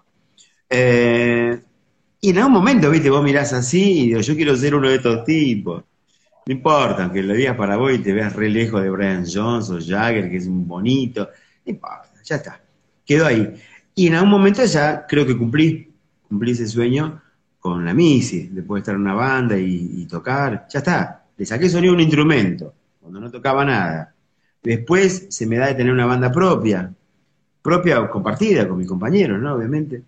Y en algún momento, viste, vos mirás así y digo, yo quiero ser uno de estos tipos. No importa, aunque lo digas para vos y te veas re lejos de Brian Jones o Jagger, que es un bonito, no importa, ya está, quedó ahí. Y en algún momento ya creo que cumplí ese sueño con la Missy, después de estar en una banda y tocar, ya está, le saqué sonido a un instrumento, cuando no tocaba nada. Después se me da de tener una banda propia o compartida con mis compañeros, ¿no? Obviamente.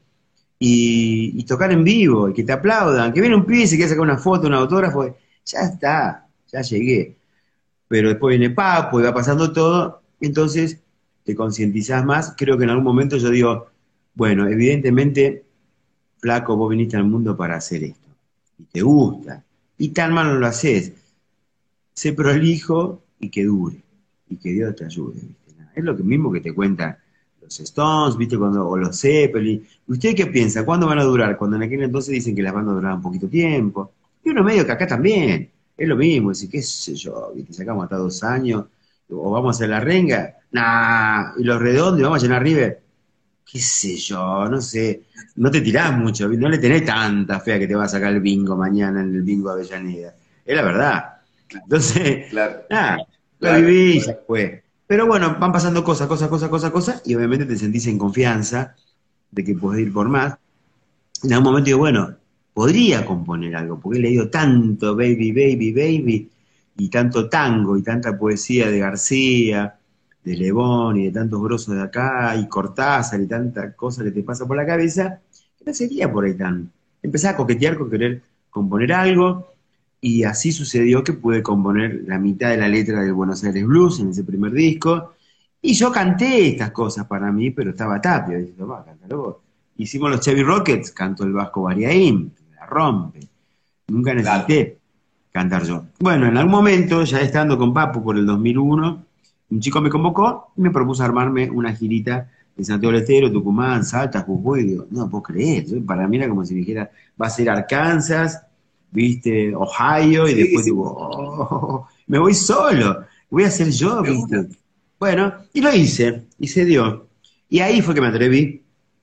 Y tocar en vivo, y que te aplaudan, que viene un pibe y se quiere sacar una foto, un autógrafo, ya está, ya llegué. Pero después viene Papo y va pasando todo, entonces te concientizás más. Creo que en algún momento yo digo, bueno, evidentemente, flaco, vos viniste al mundo para hacer esto, y te gusta, y tan mal no lo haces. Sé prolijo y que dure, y que Dios te ayude, ¿viste? Es lo mismo que te cuentan los Stones, ¿viste? O los Zeppelin. ¿Usted qué piensa? ¿Cuándo van a durar? Cuando en aquel entonces dicen que las bandas duraban poquito tiempo. Y uno medio que acá también, es lo mismo, decir, qué sé yo, ¿viste? Sacamos hasta 2 años, o vamos a hacer la renga, nah, y los redondos, vamos a llenar River, qué sé yo, no sé, no te tirás mucho, no le tenés tanta fe a que te va a sacar el bingo mañana en el bingo Avellaneda, es la verdad. Entonces, lo viví y ya fue. Pero bueno, van pasando cosas, y obviamente te sentís en confianza de que podés ir por más. En algún momento digo, bueno, podría componer algo, porque he leído tanto Baby, y tanto tango, y tanta poesía de García, de Lebón, y de tantos grosos de acá, y Cortázar, y tanta cosa que te pasa por la cabeza, que no sería por ahí tan... Empecé a coquetear con querer componer algo, y así sucedió que pude componer la mitad de la letra del Buenos Aires Blues en ese primer disco, y yo canté estas cosas para mí, pero estaba Tapia, diciendo, va, cántalo vos. Hicimos los Chevy Rockets, canto el Vasco Bariaín, la rompe. Nunca necesité cantar yo. Bueno, en algún momento, ya estando con Papo por el 2001, un chico me convocó y me propuso armarme una girita en Santiago del Estero, Tucumán, Salta, Jujuy, y digo, no puedo creer, para mí era como si me dijera, va a ser Arkansas, viste, Ohio, y después digo, me voy solo, voy a ser yo, viste. Bueno, y lo hice, y se dio. Y ahí fue que me atreví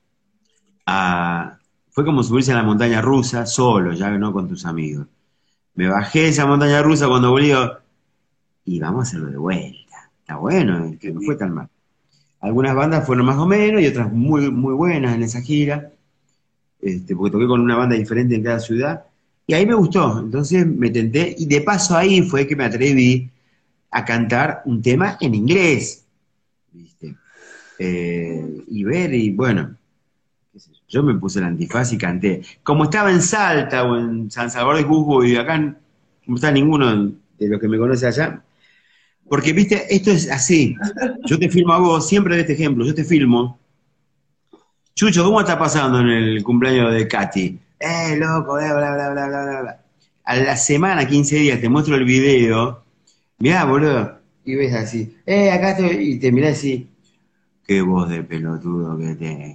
fue como subirse a la montaña rusa solo, ya no con tus amigos. Me bajé esa montaña rusa cuando volví, y vamos a hacerlo de vuelta. Está bueno, Qué no fue lindo. tan mal. Algunas bandas fueron más o menos y otras muy, muy buenas en esa gira, porque toqué con una banda diferente en cada ciudad, y ahí me gustó, entonces me tenté, y de paso ahí fue que me atreví a cantar un tema en inglés, ¿viste? Y ver, y bueno, qué sé yo me puse el antifaz y canté. Como estaba en Salta o en San Salvador de Jujuy, y acá no está ninguno de los que me conoce allá, porque, viste, esto es así. Yo te filmo a vos, siempre de este ejemplo, yo te filmo. Chucho, ¿cómo está pasando en el cumpleaños de Katy? Loco, bla, bla, bla, bla, bla, bla. A la semana, 15 días, te muestro el video. Mirá, boludo. Y ves así, acá estoy, y te mirás así. Qué voz de pelotudo que tengo.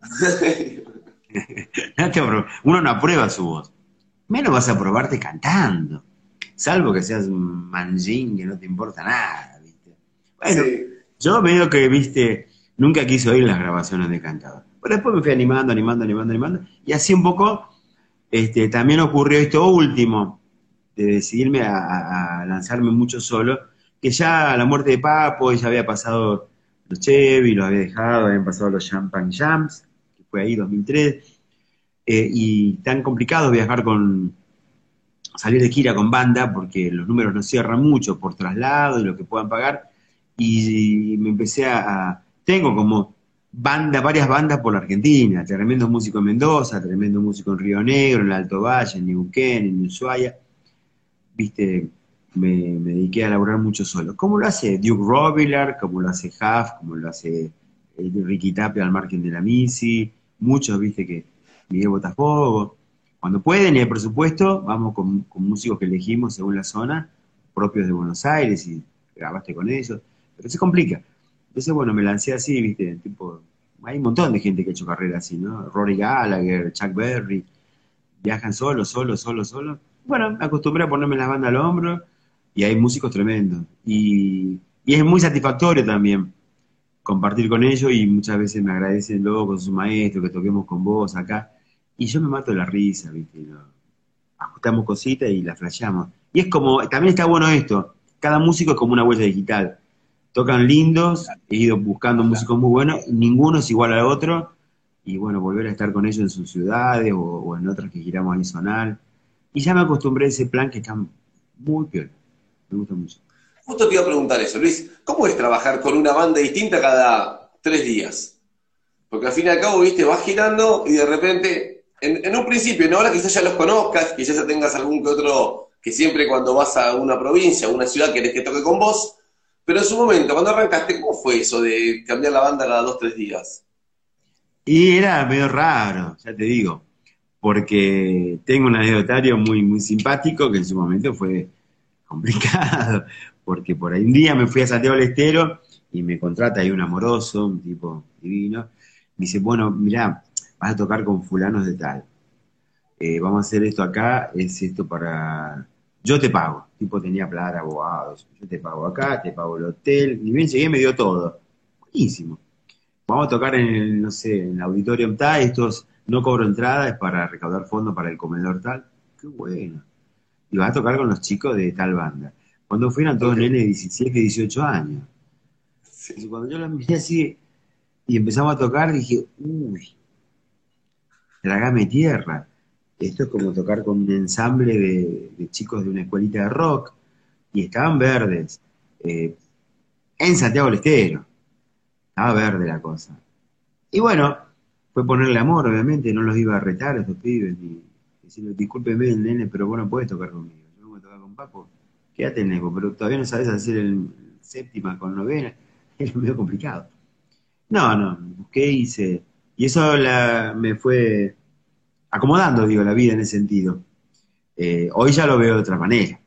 Uno no aprueba su voz. Menos vas a probarte cantando. Salvo que seas un manjín que no te importa nada, ¿viste? Bueno, Sí. yo medio que, viste, nunca quise oír las grabaciones de cantador. Pero después me fui animando, animando, animando, animando. Y así un poco, también ocurrió esto último, de decidirme a lanzarme mucho solo, que ya a la muerte de Papo, ya había pasado los Chevy, los había dejado, habían pasado los Champagne Jams, que fue ahí 2003, y tan complicado viajar salir de gira con banda, porque los números no cierran mucho por traslado y lo que puedan pagar, y me empecé tengo como varias bandas por la Argentina, tremendo músico en Mendoza, tremendo músico en Río Negro, en el Alto Valle, en Neuquén, en Ushuaia, viste, me dediqué a laburar mucho solo. ¿Cómo lo hace Duke Robillard? ¿Cómo lo hace Huff? ¿Cómo lo hace Ricky Tapia al margen de la Misi? Muchos, viste, que Miguel Botafogo. Cuando pueden y hay presupuesto, vamos con músicos que elegimos según la zona, propios de Buenos Aires, y grabaste con ellos, pero se complica. Entonces, bueno, me lancé así, viste, tipo, hay un montón de gente que ha hecho carrera así, ¿no? Rory Gallagher, Chuck Berry, viajan solos, solos, solos, solos. Bueno, me acostumbré a ponerme las bandas al hombro y hay músicos tremendos. Y es muy satisfactorio también compartir con ellos y muchas veces me agradecen luego con su maestro, que toquemos con vos acá. Y yo me mato de la risa, ¿viste? Ajustamos cositas y la flasheamos. Y es como, también está bueno esto, cada músico es como una huella digital. Tocan lindos, he ido buscando músicos muy buenos, ninguno es igual al otro, y bueno, volver a estar con ellos en sus ciudades o en otras que giramos a zonal. Y ya me acostumbré a ese plan que está muy peor, me gusta mucho. Justo te iba a preguntar eso, Luis. ¿Cómo es trabajar con una banda distinta cada 3 días? Porque al fin y al cabo, viste, vas girando y de repente, en un principio, ¿no? Ahora quizás ya los conozcas, quizás ya tengas algún que otro que siempre cuando vas a una provincia, a una ciudad, querés que toque con vos. Pero en su momento, cuando arrancaste, ¿cómo fue eso de cambiar la banda cada 2, 3 días? Y era medio raro, ya te digo, porque tengo un anecdotario muy, muy simpático que en su momento fue complicado, porque por ahí un día me fui a Santiago del Estero y me contrata ahí un amoroso, un tipo divino, me dice, bueno, mirá, vas a tocar con fulanos de tal, vamos a hacer esto acá, es esto para... Yo te pago, tipo tenía plata, abogados, yo te pago acá, te pago el hotel, ni bien llegué me dio todo. Buenísimo. Vamos a tocar en el, no sé, en el auditorium tal, estos no cobro entrada, es para recaudar fondos para el comedor tal. Qué bueno. Y vas a tocar con los chicos de tal banda. Cuando fueran todos Ok. nenes de 17, 18 años. Sí. Entonces, cuando yo los miré así y empezamos a tocar, dije, uy, tragame tierra. Esto es como tocar con un ensamble de chicos de una escuelita de rock, y estaban verdes, en Santiago del Estero. Estaba verde la cosa. Y bueno, fue ponerle amor, obviamente, no los iba a retar a estos pibes, ni decirle, discúlpeme, nene, pero vos no podés tocar conmigo. Yo voy a tocar con Papo, quédate en Eco, pero todavía no sabés hacer el séptima con novena, es medio complicado. No, no, busqué, hice, y eso me fue acomodando, digo, la vida en ese sentido. Hoy ya lo veo de otra manera.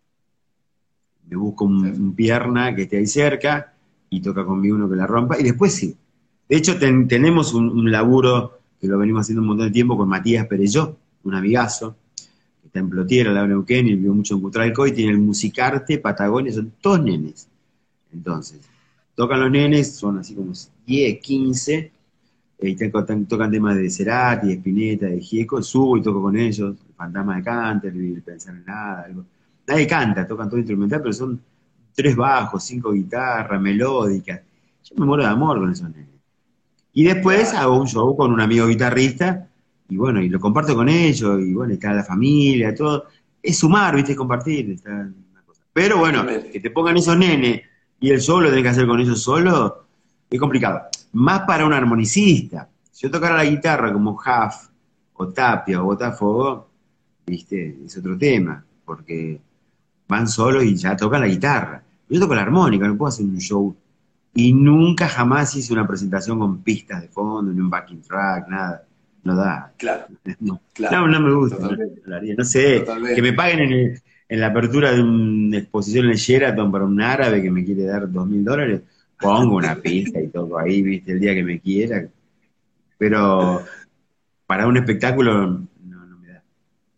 Me busco un pierna que esté ahí cerca y toca conmigo uno que la rompa, y después sí. De hecho, tenemos un laburo que lo venimos haciendo un montón de tiempo con Matías Perelló, un amigazo, que está en Plotier, al lado de Neuquén, y vive mucho en Cutralcó, y tiene el Musicarte, Patagonia, son todos nenes. Entonces, tocan los nenes, son así como 10, 15, y tocan temas de Cerati, de Spinetta, de Gieco, subo y toco con ellos, el Fantasma de Canterville, Pensar en Nada, algo. Nadie canta, tocan todo instrumental, pero son 3 bajos, 5 guitarras, melódicas. Yo me muero de amor con esos nenes. Y después hago un show con un amigo guitarrista, y bueno, y lo comparto con ellos, y bueno, está la familia, todo. Es sumar, ¿viste? Es compartir, está una cosa. Pero bueno, que te pongan esos nenes, y el show lo tenés que hacer con ellos solo, es complicado. Más para un armonicista. Si yo tocara la guitarra como Huff, o Tapia, o Botafogo, ¿viste? Es otro tema, porque van solos y ya tocan la guitarra. Yo toco la armónica, no puedo hacer un show. Y nunca jamás hice una presentación con pistas de fondo, ni un backing track, nada. No da. Claro. No, claro. no me gusta. No sé, Totalmente. que me paguen en la apertura de una exposición en el Sheraton para un árabe que me quiere dar $2.000, pongo una pista y toco ahí, viste, el día que me quiera. Pero para un espectáculo no me da.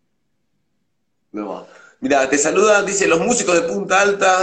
No. Mira, te saludan, dice, los músicos de Punta Alta.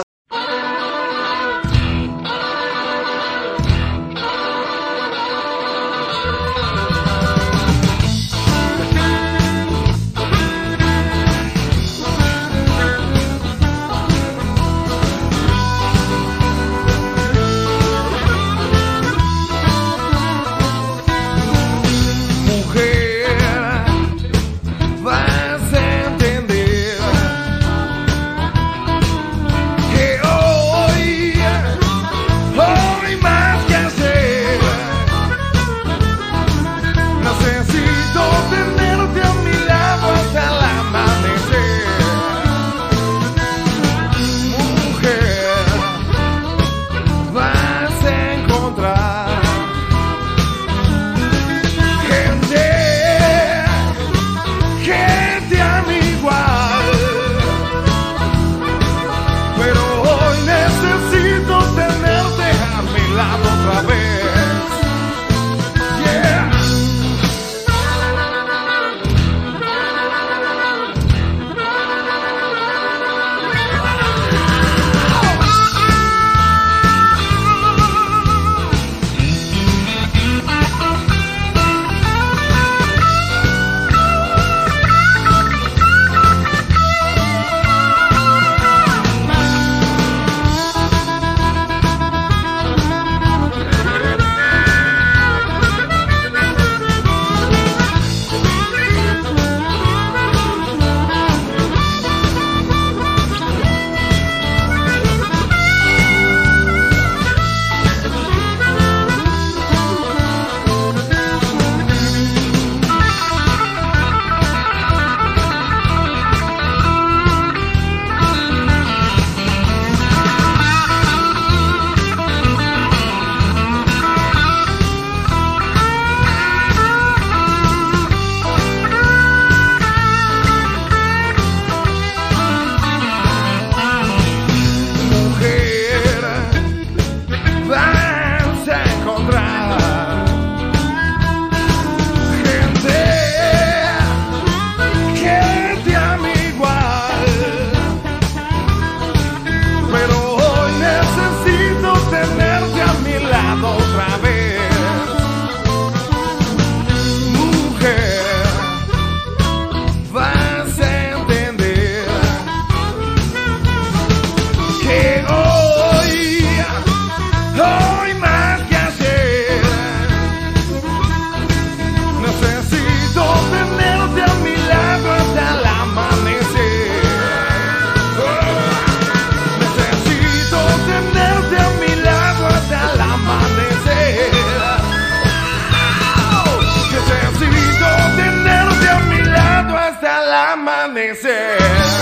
amanecer.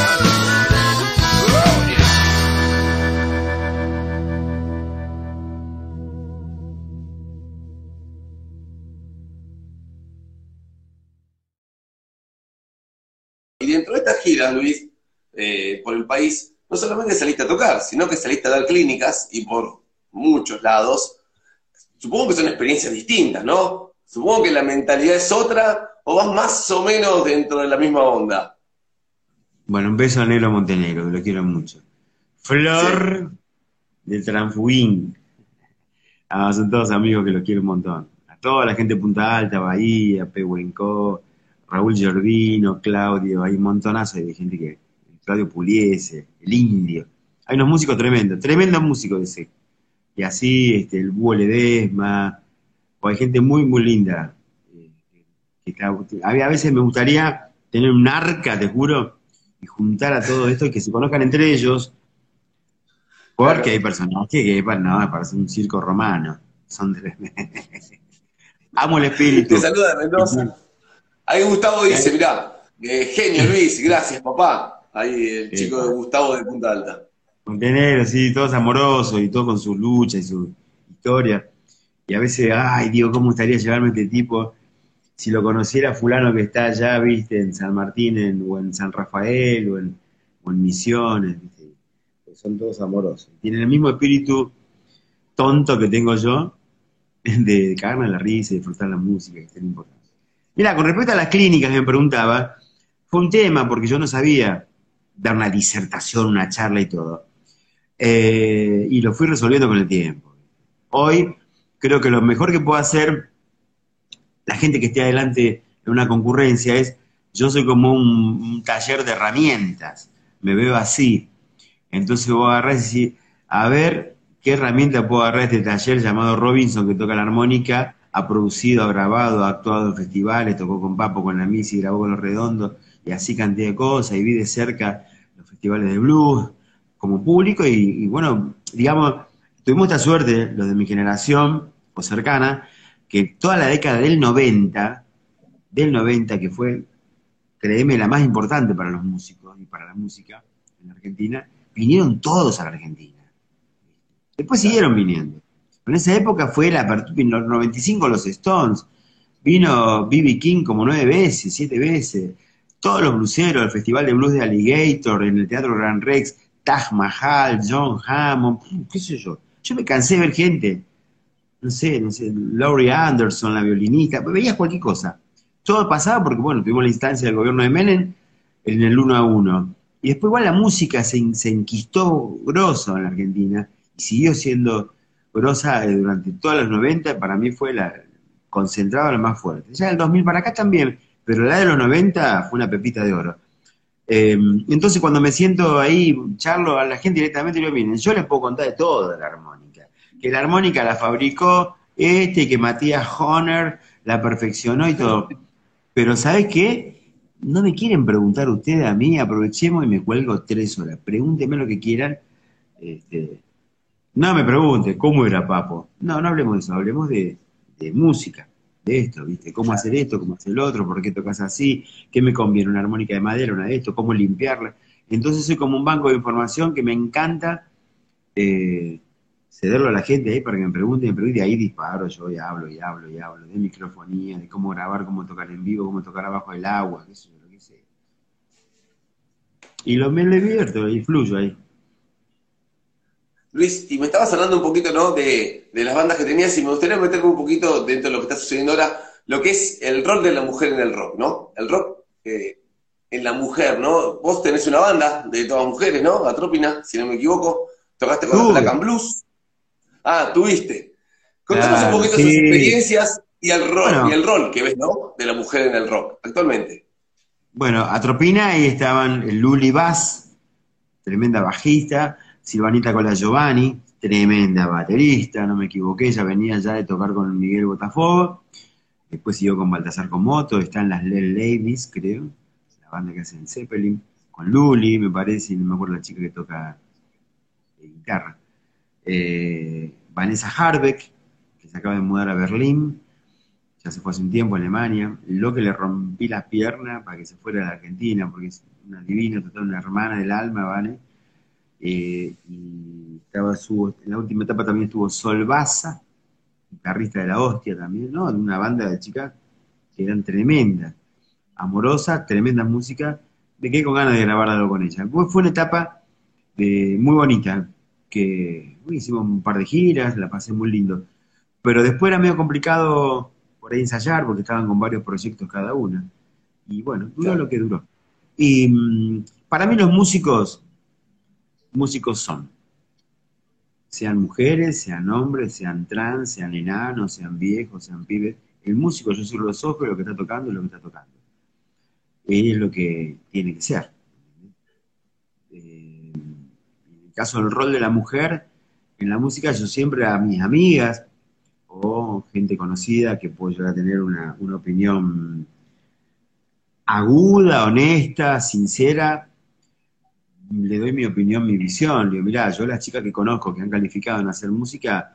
Y dentro de estas giras, Luis, por el país, no solamente saliste a tocar, sino que saliste a dar clínicas y por muchos lados. Supongo que son experiencias distintas, ¿no? Supongo que la mentalidad es otra, o vas más o menos dentro de la misma onda. Bueno, un beso a Nelo Montenegro, que lo quiero mucho. Flor de Transfuguín. Ah, son todos amigos que los quiero un montón. A toda la gente de Punta Alta, Bahía, Pehuenco, Raúl Giordino, Claudio, hay un montonazo de gente que... Claudio Puliese, el Indio. Hay unos músicos tremendos, tremendos músicos, dice. Y así, el Búho Ledesma, o hay gente muy, muy linda. A veces me gustaría tener un arca, te juro, y juntar a todo esto y que se conozcan entre ellos, porque hay personajes que no, parecen un circo romano. Son Amo el Te espíritu. saluda de Mendoza. Ahí Gustavo dice, mirá, genio Luis, gracias papá. Ahí el chico de Gustavo de Punta Alta. Montenegro, sí, todos amorosos y todo con su lucha y su historia. Y a veces, ay, digo, ¿cómo gustaría llevarme a este tipo? Si lo conociera fulano que está allá, viste, en San Martín, o en San Rafael, o en Misiones, viste. Pues son todos amorosos. Tienen el mismo espíritu tonto que tengo yo, de cagarme en la risa y disfrutar la música, que es tan importante. Mira, con respecto a las clínicas que me preguntaba, fue un tema, porque yo no sabía dar una disertación, una charla y todo. Y lo fui resolviendo con el tiempo. Hoy creo que lo mejor que puedo hacer la gente que esté adelante en una concurrencia es, yo soy como un taller de herramientas, me veo así. Entonces vos agarrás y decís, a ver qué herramienta puedo agarrar este taller llamado Robinson, que toca la armónica, ha producido, ha grabado, ha actuado en festivales, tocó con Papo, con la Misi, grabó con Los Redondos, y así cantidad de cosas, y vi de cerca los festivales de blues como público, y bueno, digamos, tuvimos esta suerte, los de mi generación, o cercana, que toda la década del 90 que fue, créeme, la más importante para los músicos y para la música en Argentina, vinieron todos a la Argentina. Después siguieron viniendo. En esa época fue la apertura, en los 95 los Stones, vino B.B. King como 9 veces, 7 veces, todos los bluseros, el Festival de Blues de Alligator, en el Teatro Gran Rex, Taj Mahal, John Hammond, qué sé yo. Yo me cansé de ver gente, no sé, Laurie Anderson, la violinista, veías cualquier cosa. Todo pasaba porque, bueno, tuvimos la instancia del gobierno de Menem en el 1-1. Y después igual la música se enquistó grosso en la Argentina y siguió siendo grosa durante todos los 90, para mí fue la concentrada la más fuerte. Ya del 2000 para acá también, pero la de los 90 fue una pepita de oro. Entonces cuando me siento ahí, charlo a la gente directamente y digo, miren, yo les puedo contar de todo de la armónica. Que la armónica la fabricó que Matías Horner la perfeccionó y todo. Pero ¿sabes qué? No me quieren preguntar ustedes a mí, aprovechemos y me cuelgo 3 horas. Pregúntenme lo que quieran. No me pregunten, ¿cómo era Papo? No, no hablemos de eso, hablemos de música, de esto, ¿viste? ¿Cómo hacer esto, cómo hacer el otro, por qué tocas así, qué me conviene, una armónica de madera, una de esto, cómo limpiarla? Entonces soy como un banco de información que me encanta cederlo a la gente ahí para que me pregunten, y ahí disparo yo y hablo, de microfonía, de cómo grabar, cómo tocar en vivo, cómo tocar abajo del agua, qué sé yo, lo que sea. Y me lo divierto y fluyo ahí. Luis, y me estabas hablando un poquito, ¿no? De las bandas que tenías, y me gustaría meterme un poquito dentro de lo que está sucediendo ahora, lo que es el rol de la mujer en el rock, ¿no? El rock en la mujer, ¿no? Vos tenés una banda de todas mujeres, ¿no? Atrópina, si no me equivoco. Tocaste con Black and Blues. Ah, tuviste. Contanos un poquito sus experiencias y el rol que ves, ¿no? De la mujer en el rock, actualmente. Bueno, Atropina, ahí estaban Luli Bass, tremenda bajista, Silvanita Cola Giovanni, tremenda baterista, no me equivoqué, ella venía ya de tocar con Miguel Botafogo, después siguió con Baltasar Comoto, están las Lel Ladies, creo, la banda que hacen Zeppelin, con Luli, me parece, y no me acuerdo la chica que toca guitarra. Vanessa Harbeck, que se acaba de mudar a Berlín, ya se fue hace un tiempo a Alemania, lo que le rompí las piernas para que se fuera a la Argentina, porque es una divina, total, una hermana del alma, ¿vale? Y estaba en la última etapa también estuvo Sol Baza, guitarrista de la hostia también, ¿no? De una banda de chicas que eran tremendas, amorosas, tremenda música, me quedé con ganas de grabar algo con ella. Fue una etapa muy bonita, que hicimos un par de giras, la pasé muy lindo, pero después era medio complicado por ahí ensayar, porque estaban con varios proyectos cada una, y bueno, duró lo que duró. Y para mí los músicos son, sean mujeres, sean hombres, sean trans, sean enanos, sean viejos, sean pibes, el músico, yo soy los ojos, lo que está tocando es lo que está tocando. Es lo que tiene que ser. caso del rol de la mujer en la música, yo siempre a mis amigas o gente conocida que puedo llegar a tener una opinión aguda, honesta, sincera, le doy mi opinión, mi visión. Le digo, mirá, yo las chicas que conozco que han calificado en hacer música,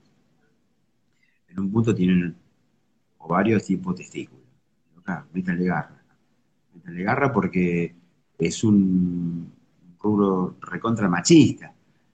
en un punto tienen ovarios tipo testículos. Claro, métanle garra porque es un rubro recontra machista,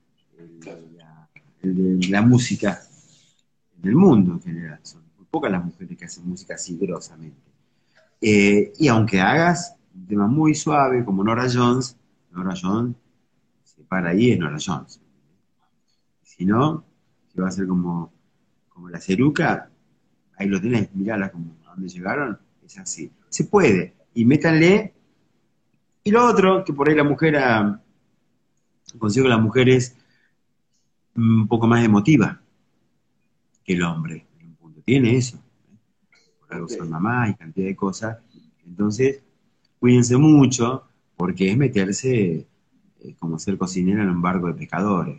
el de la música en el mundo en general. Son muy pocas las mujeres que hacen música así grosamente. Y aunque hagas un tema muy suave como Norah Jones se para ahí, es Norah Jones. Si no, si va a ser como la Ceruca, ahí lo tenés, mirala como a dónde llegaron, es así. Se puede, y métanle. Y lo otro, que por ahí la mujer, consigo que la mujer es un poco más emotiva que el hombre, en un punto. Tiene eso. Por algo son mamás y cantidad de cosas. Entonces, cuídense mucho, porque es meterse como ser cocinera en un barco de pescadores.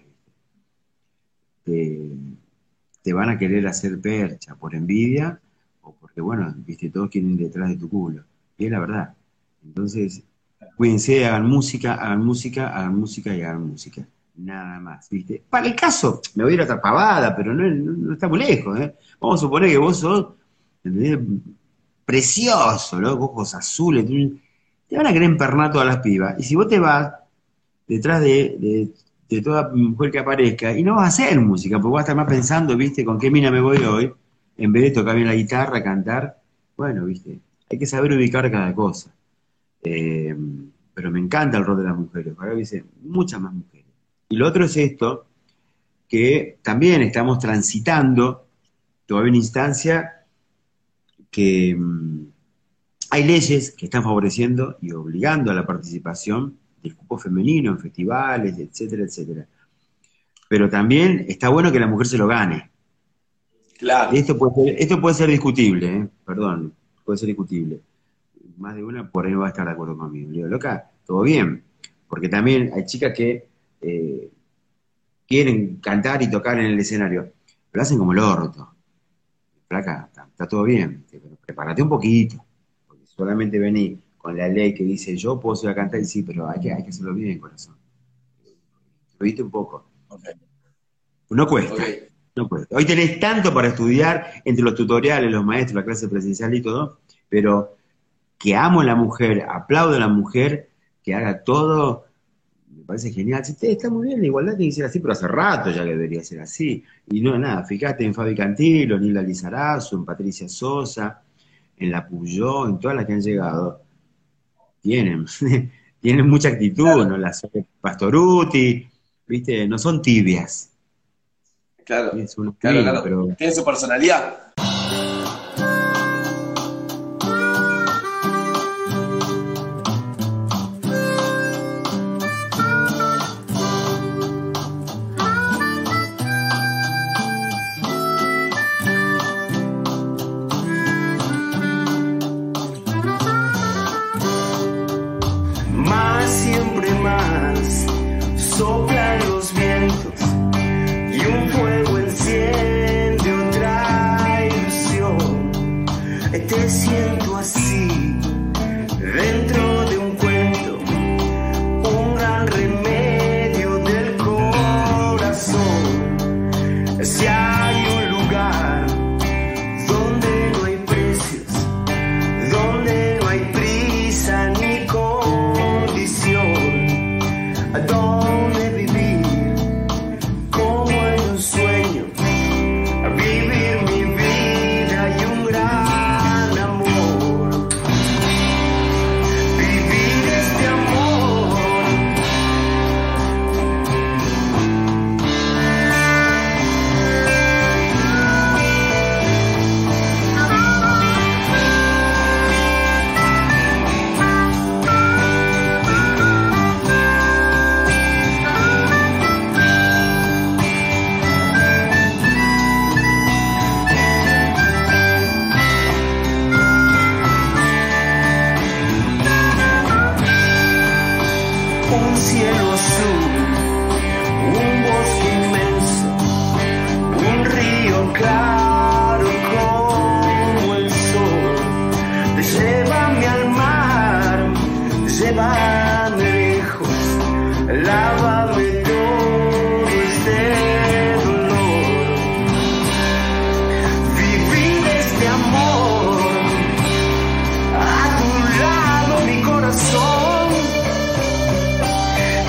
Te van a querer hacer percha por envidia, o porque, bueno, viste, todos quieren ir detrás de tu culo. Y es la verdad. Entonces, cuídense, hagan música y hagan música. Nada más, ¿viste? Para el caso, me voy a ir a otra pavada, pero no está muy lejos, ¿eh? Vamos a suponer que vos sos, ¿entendés? Precioso, ¿no? Ojos azules, te van a querer empernar todas las pibas. Y si vos te vas detrás de toda mujer que aparezca, y no vas a hacer música, porque vas a estar más pensando, ¿viste? ¿Con qué mina me voy hoy? En vez de tocar bien la guitarra, cantar. Bueno, ¿viste? Hay que saber ubicar cada cosa. Pero me encanta el rol de las mujeres. Ahora dice, muchas más mujeres. Y lo otro es esto, que también estamos transitando todavía una instancia que hay leyes que están favoreciendo y obligando a la participación del cupo femenino en festivales, etcétera, etcétera. Pero también está bueno que la mujer se lo gane. Claro. Esto puede ser discutible, perdón, puede ser discutible. Más de una por ahí no va a estar de acuerdo conmigo. Le digo, loca, todo bien, porque también hay chicas que quieren cantar y tocar en el escenario, pero lo hacen como el orto. Flaca, está todo bien, pero prepárate un poquito, porque solamente venís con la ley que dice yo puedo ir a cantar, y sí, pero hay que hacerlo bien, corazón. Lo viste un poco. Okay. No cuesta. Okay. No cuesta. Hoy tenés tanto para estudiar entre los tutoriales, los maestros, la clase presencial y todo, pero que amo a la mujer, aplaudo a la mujer, que haga todo, me parece genial. Sí, está muy bien, la igualdad tiene que ser así, pero hace rato ya que debería ser así. Y no, nada, fíjate en Fabi Cantilo, en Hilda Lizarazo, en Patricia Sosa, en La Puyó, en todas las que han llegado, tienen mucha actitud, claro. ¿No? Las Pastoruti, ¿viste? No son tibias. Claro, claro. Pero tiene su personalidad.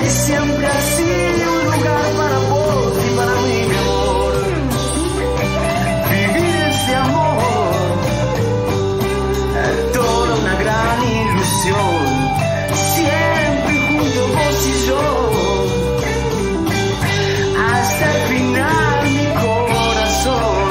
y siempre ha sido un lugar para vos y para mí, mi amor. Vivir este amor es toda una gran ilusión, siempre junto vos y yo, hasta el final, mi corazón.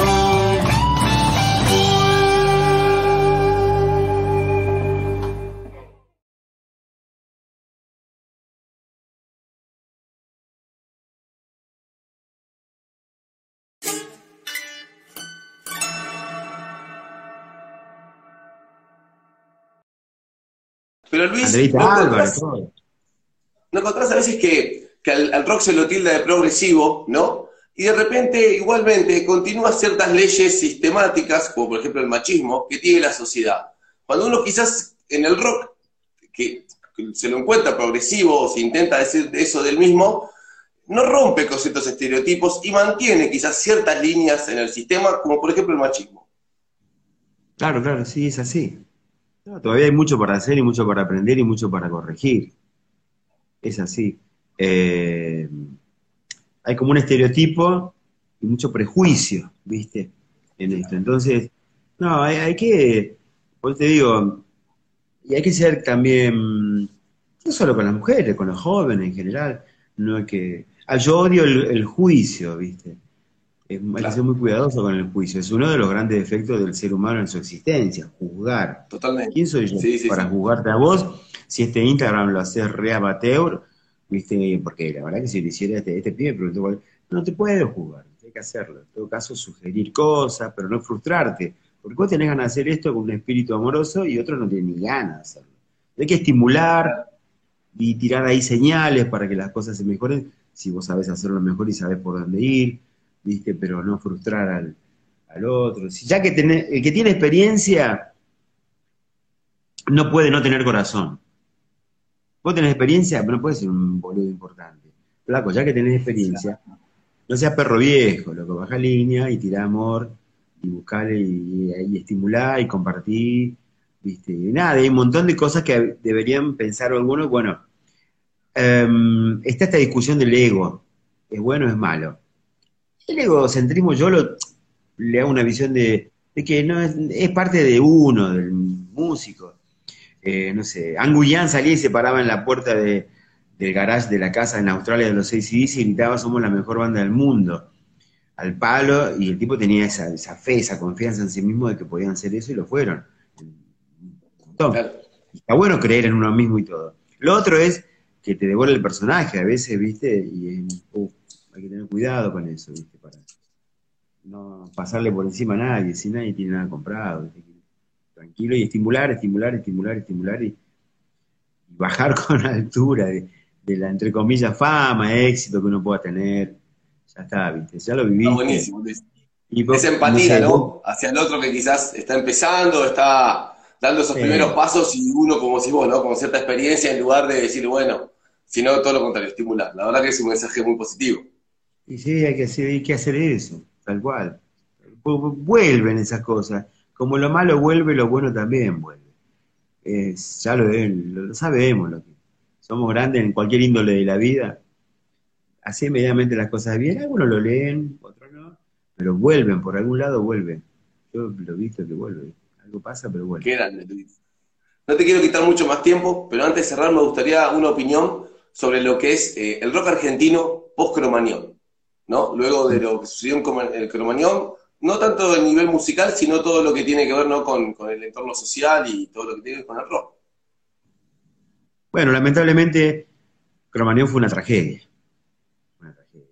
Pero Luis, Andreita ¿no Álvarez, encontrás, todo. no encontrás a veces que al rock se lo tilda de progresivo, ¿no? Y de repente, igualmente, continúa ciertas leyes sistemáticas, como por ejemplo el machismo, que tiene la sociedad. Cuando uno quizás en el rock, que se lo encuentra progresivo o se intenta decir eso del mismo, no rompe con ciertos estereotipos y mantiene quizás ciertas líneas en el sistema, como por ejemplo el machismo. Claro, claro, sí, es así. No, todavía hay mucho para hacer y mucho para aprender y mucho para corregir. Es así. Eh, Hay como un estereotipo y mucho prejuicio, ¿viste? En esto. Entonces, no, hay que, pues te digo, y hay que ser también, no solo con las mujeres, con los jóvenes en general. No hay que. Yo odio el juicio, ¿viste? Hay que ser Claro, muy cuidadoso con el juicio. Es uno de los grandes defectos del ser humano en su existencia, juzgar. totalmente. ¿Quién soy yo Sí, sí, para sí. juzgarte a vos? Si este Instagram lo haces re amateur, ¿viste? Porque la verdad que si lo hiciera este pibe, preguntó, no te puedes juzgar, hay que hacerlo. En todo caso, sugerir cosas, pero no frustrarte. Porque vos tenés ganas de hacer esto con un espíritu amoroso y otro no tiene ni ganas de hacerlo. Hay que estimular y tirar ahí señales para que las cosas se mejoren, si vos sabés hacerlo mejor y sabés por dónde ir, ¿viste? Pero no frustrar al otro. Si ya que el que tiene experiencia no puede no tener corazón. Vos tenés experiencia, pero no puedes ser un boludo importante. Flaco, ya que tenés experiencia, no seas perro viejo, loco, baja línea y tirá amor y buscale y estimular y compartir, ¿viste? Y nada, hay un montón de cosas que deberían pensar algunos. Bueno, está esta discusión del ego, ¿es bueno o es malo? El egocentrismo le hago una visión de que no es parte de uno, del músico. No sé, Anguyan salía y se paraba en la puerta del garage de la casa en Australia de los AC/DC y gritaba: somos la mejor banda del mundo, al palo, y el tipo tenía esa fe, esa confianza en sí mismo de que podían hacer eso y lo fueron. Un montón. Claro. Y está bueno creer en uno mismo y todo. Lo otro es que te devora el personaje a veces, ¿viste? Y hay que tener cuidado con eso, ¿viste? Para no pasarle por encima a nadie, si nadie tiene nada comprado, ¿viste? Tranquilo y estimular, estimular, estimular, estimular y bajar con altura de la, entre comillas, fama, éxito que uno pueda tener. Ya está, ¿viste? Ya lo Está viviste. buenísimo, Luis. Y Esa no empatía, sé, ¿no? Hacia el otro que quizás está empezando, está dando esos primeros eh, pasos y uno, como decís vos, ¿no? Con cierta experiencia, en lugar de decir, bueno, sino todo lo contrario, estimular. La verdad que es un mensaje muy positivo. y sí, hay que hacer eso, tal cual. Vuelven esas cosas. Como lo malo vuelve, lo bueno también vuelve. Ya lo sabemos, lo que somos grandes en cualquier índole de la vida. Así medianamente las cosas bien, algunos lo leen, otros no, pero vuelven, por algún lado vuelven. Yo lo he visto que vuelve. Algo pasa, pero vuelve. Qué grande, Luis. No te quiero quitar mucho más tiempo, pero antes de cerrar me gustaría una opinión sobre lo que es el rock argentino post-Cromañón, ¿no? Luego de lo que sucedió en el Cromañón, no tanto a nivel musical, sino todo lo que tiene que ver, ¿no? con el entorno social y todo lo que tiene que ver con el rock. Bueno, lamentablemente, Cromañón fue una tragedia. Una tragedia.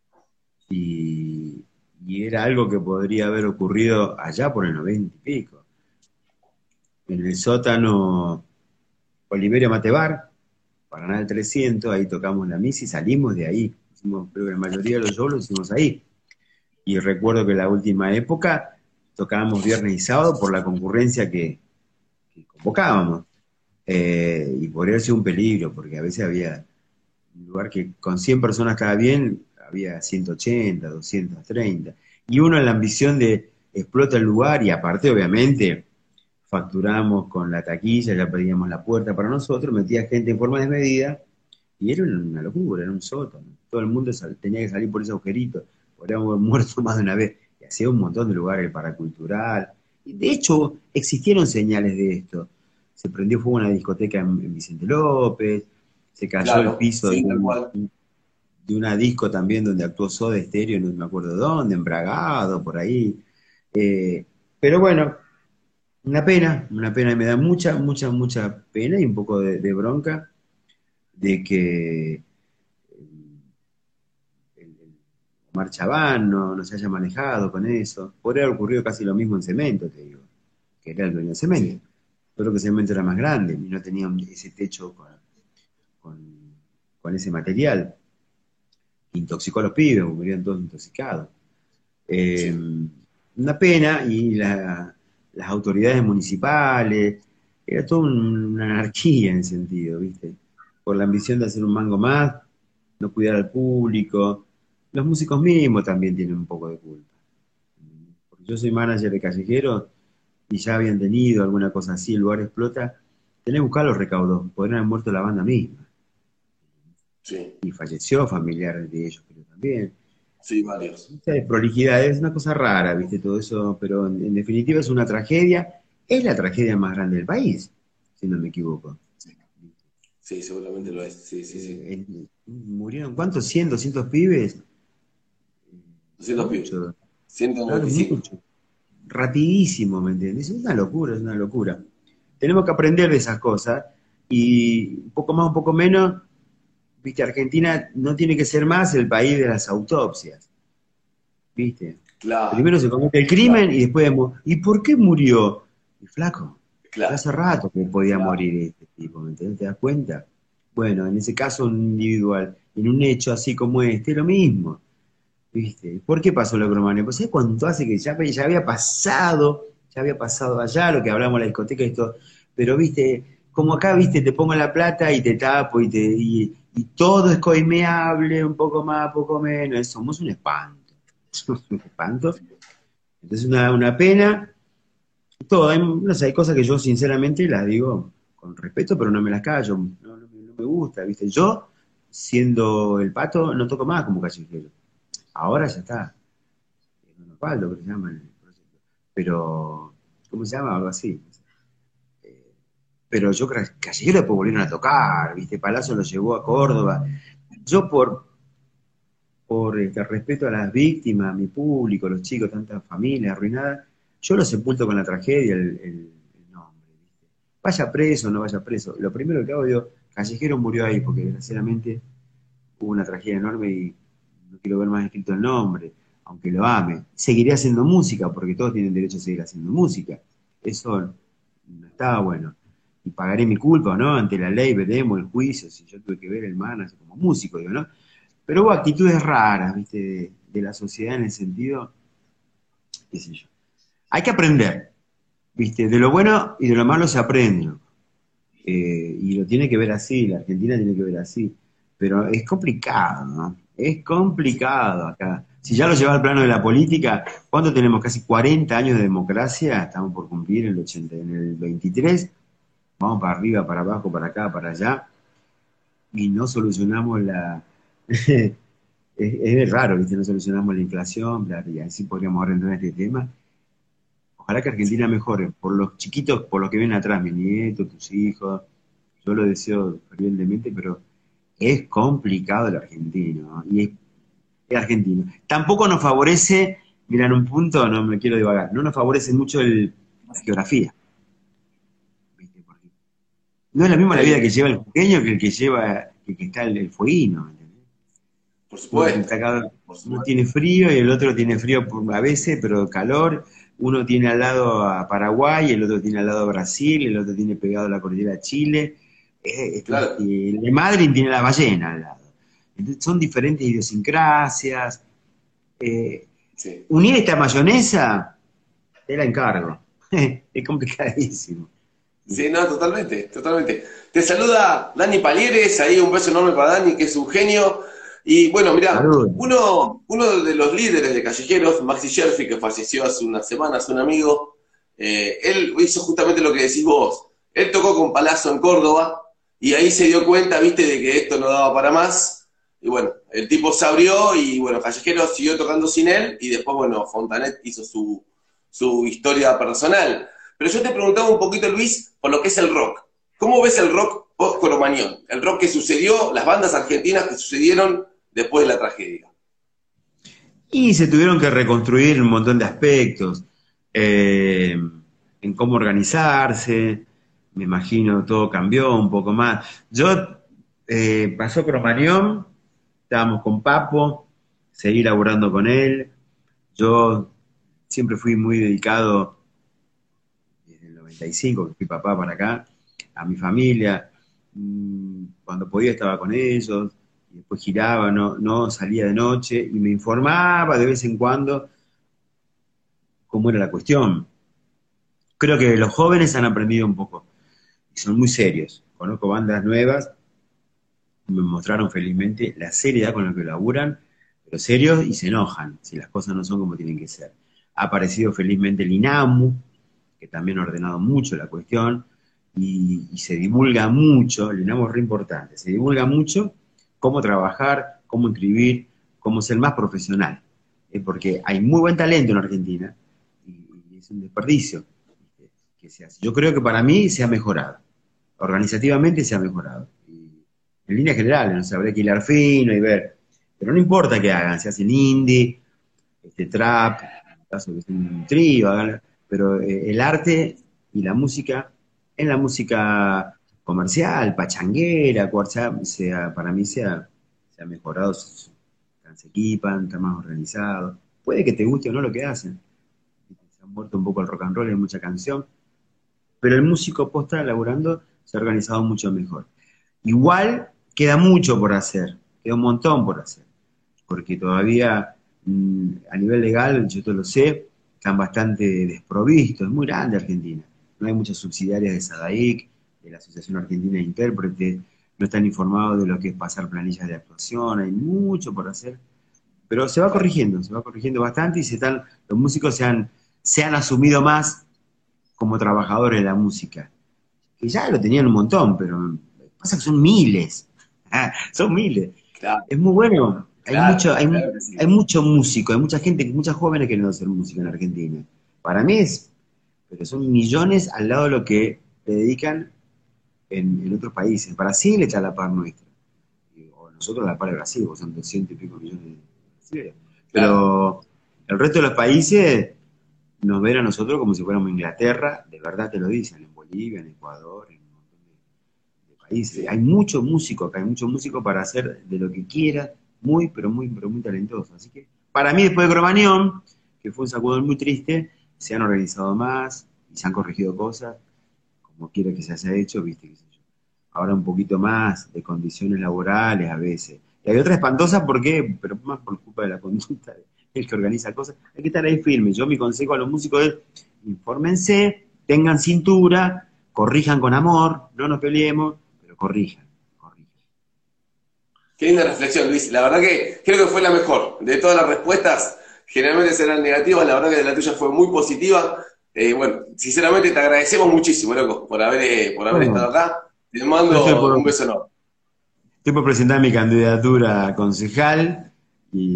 Y, y era algo que podría haber ocurrido allá por el 90 y pico. En el sótano Oliverio Matebar, Paraná del 300, ahí tocamos la misa y salimos de ahí. Creo que la mayoría de los shows los hicimos ahí. Y recuerdo que en la última época tocábamos viernes y sábado por la concurrencia que convocábamos. Y podría ser un peligro, porque a veces había un lugar que con 100 personas cada bien, había 180, 230. Y uno en la ambición de explota el lugar y aparte, obviamente, facturamos con la taquilla, ya pedíamos la puerta para nosotros, metía gente en forma desmedida Y era una locura, era un sótano. Todo el mundo tenía que salir por ese agujerito. Podríamos haber muerto más de una vez. Y hacía un montón de lugares, el paracultural. Y de hecho, existieron señales de esto. Se prendió fuego una discoteca en Vicente López, se cayó el Claro, piso sí, tal cual. de una disco también donde actuó Soda Stereo, no me acuerdo dónde, en Bragado, por ahí. Pero bueno, una pena, y me da mucha, mucha, mucha pena y un poco de bronca de que el Omar Chabán no se haya manejado con eso. Podría haber ocurrido casi lo mismo en Cemento, te digo, que era el dueño de Cemento. Sí, Solo que Cemento era más grande y no tenía ese techo con- con ese material. Intoxicó a los pibes, murieron todos intoxicados. Eh, sí. una pena, y las autoridades municipales, era toda una anarquía en ese sentido, ¿viste? Por la ambición de hacer un mango más, no cuidar al público. Los músicos mismos también tienen un poco de culpa. Porque yo soy manager de callejeros y ya habían tenido alguna cosa así, el lugar explota, tenés que buscar los recaudos, podrían haber muerto la banda misma. Sí, Y falleció familiares de ellos, pero también. sí, varios. Mucha desprolijidad, es una cosa rara, ¿viste? Todo eso, pero en definitiva es una tragedia, es la tragedia más grande del país, si no me equivoco. Sí, sí, seguramente lo es. Sí, sí, sí. Murieron, ¿cuántos? ¿100, 200 pibes? 200 pibes. Mucho, claro, 195. mucho. Rapidísimo, ¿me entiendes? Es una locura, es una locura. Tenemos que aprender de esas cosas y un poco más, un poco menos, ¿viste? Argentina no tiene que ser más el país de las autopsias, ¿viste? Claro, Primero se comete el claro, crimen y después, ¿y por qué murió? Y flaco, ya claro, hace rato que podía claro. morir este tipo, ¿me entendés? ¿Te das cuenta? Bueno, en ese caso un individual, en un hecho así como este, lo mismo, ¿viste? ¿Por qué pasó lo crománeo? Pues ¿sabes cuánto hace que ya había pasado allá, lo que hablamos en la discoteca y esto, pero viste, como acá, viste, te pongo la plata y te tapo y todo es coimeable, un poco más, poco menos, somos un espanto, somos un espanto. Entonces una pena, todo, no sé, hay cosas que yo sinceramente las digo con respeto, pero no me las callo, no me gusta, ¿viste? Yo, siendo el Pato, no toco más como callejero. Ahora ya está, Osvaldo, que se llama el proyecto. Pero, ¿cómo se llama? Algo así. Eh, pero yo callejero después volvieron a tocar, ¿viste? Palazzo lo llevó a Córdoba. Yo por respeto a las víctimas, a mi público, los chicos, tantas familias arruinadas, yo lo sepulto con la tragedia, el nombre, ¿viste? Vaya preso o no vaya preso. Lo primero que hago, digo, Callejero murió ahí, porque desgraciadamente hubo una tragedia enorme y no quiero ver más escrito el nombre, aunque lo ame. Seguiré haciendo música, porque todos tienen derecho a seguir haciendo música. Eso no estaba bueno. Y pagaré mi culpa, ¿no? Ante la ley veremos el juicio, si yo tuve que ver el manager como músico, digo, ¿no? Pero hubo actitudes raras, ¿viste? De la sociedad en el sentido, qué sé yo. Hay que aprender, ¿viste? De lo bueno y de lo malo se aprende, ¿no? Y lo tiene que ver así, la Argentina tiene que ver así. Pero es complicado, ¿no? Es complicado acá. Si ya lo lleva al plano de la política, ¿cuánto tenemos? Casi 40 años de democracia, estamos por cumplir el 80, en el 23, vamos para arriba, para abajo, para acá, para allá, y no solucionamos es raro, ¿viste? No solucionamos la inflación, y así podríamos ahora entrar en este tema. Ojalá que Argentina mejore, por los chiquitos, por los que vienen atrás, mis nietos, tus hijos, yo lo deseo fervientemente, pero es complicado el argentino, ¿no? Y es argentino. Tampoco nos favorece, mira, en un punto, no me quiero divagar, no nos favorece mucho la geografía, ¿viste? Porque no es la misma la vida que lleva el jujeño que el que lleva, que está el fueguino, ¿me entendés? Por Uno, supuesto, por uno supuesto. tiene frío y el otro tiene frío a veces, pero calor. Uno tiene al lado a Paraguay, el otro tiene al lado a Brasil, el otro tiene pegado a la cordillera de Chile. Claro, El de Madrid tiene la ballena al lado. Entonces, son diferentes idiosincrasias. Eh, sí. unir esta mayonesa, te la encargo. Es complicadísimo. Sí, no, totalmente, totalmente. Te saluda Dani Palieres, ahí un beso enorme para Dani, que es un genio. Y bueno, mirá, Saludos. uno de los líderes de Callejeros, Maxi Sherfi, que falleció hace unas semanas, un amigo, él hizo justamente lo que decís vos. Él tocó con Palazzo en Córdoba y ahí se dio cuenta, viste, de que esto no daba para más, y bueno, el tipo se abrió, y bueno, Callejero siguió tocando sin él, y después, bueno, Fontanet hizo su historia personal. Pero yo te preguntaba un poquito, Luis, por lo que es el rock. ¿Cómo ves el rock post-Cromañón? El rock que sucedió, las bandas argentinas que sucedieron después de la tragedia. Y se tuvieron que reconstruir un montón de aspectos, en cómo organizarse, me imagino todo cambió un poco más. Pasó Cromañón, estábamos con Papo, seguí laburando con él, yo siempre fui muy dedicado, desde el 95, que fui papá para acá, a mi familia, cuando podía estaba con ellos, y después giraba, no salía de noche, y me informaba de vez en cuando cómo era la cuestión. Creo que los jóvenes han aprendido un poco, y son muy serios. Conozco bandas nuevas, me mostraron felizmente la seriedad con la que laburan, pero serios y se enojan si las cosas no son como tienen que ser. Ha aparecido felizmente el INAMU, que también ha ordenado mucho la cuestión, y se divulga mucho, el INAMU es re importante, se divulga mucho cómo trabajar, cómo inscribir, cómo ser más profesional. Porque hay muy buen talento en Argentina, y es un desperdicio que se hace. Yo creo que para mí se ha mejorado, organizativamente se ha mejorado. Y en líneas generales, no sé, habría que hilar fino y ver, pero no importa qué hagan, si hacen indie, trap, en el caso que es un trío, pero el arte y la música, en la música comercial, pachanguera, cuarza, para mí se ha mejorado, se equipan, están más organizados. Puede que te guste o no lo que hacen. Se han muerto un poco el rock and roll en mucha canción, pero el músico posta laburando se ha organizado mucho mejor. Igual queda mucho por hacer, queda un montón por hacer, porque todavía a nivel legal, yo te lo sé, están bastante desprovistos, es muy grande Argentina, no hay muchas subsidiarias de SADAIC, de la Asociación Argentina de Intérpretes, no están informados de lo que es pasar planillas de actuación, hay mucho por hacer, pero se va corrigiendo bastante, y los músicos se han asumido más como trabajadores de la música, que ya lo tenían un montón, pero pasa que son miles, son miles. Claro, Es muy bueno, claro, claro que sí. hay mucho músico, hay mucha gente, muchas jóvenes que no hacer música en Argentina. Para mí pero son millones al lado de lo que le dedican en otros países. Brasil está a la par nuestra, o nosotros a la par de Brasil, porque son 200 y pico millones de brasileños. Pero el resto de los países nos ven a nosotros como si fuéramos Inglaterra, de verdad te lo dicen, en Bolivia, en Ecuador, en un montón de países. Hay mucho músico acá, hay mucho músico para hacer de lo que quiera, muy, pero muy talentoso. Así que, para mí, después de Cromañón, que fue un sacudón muy triste, se han organizado más y se han corregido cosas, como quiera que se haya hecho, viste, qué sé yo. Ahora un poquito más de condiciones laborales a veces. Y hay otras espantosas, ¿por qué? Pero más por culpa de la conducta del que organiza cosas. Hay que estar ahí firme. Yo mi consejo a los músicos es, infórmense, tengan cintura, corrijan con amor, no nos peleemos, pero corrijan. Qué linda reflexión, Luis. La verdad que creo que fue la mejor. De todas las respuestas, generalmente serán negativas. La verdad que la tuya fue muy positiva. Bueno, sinceramente te agradecemos muchísimo, loco, por haber estado acá. Te mando un beso enorme. Estoy por presentar mi candidatura a concejal y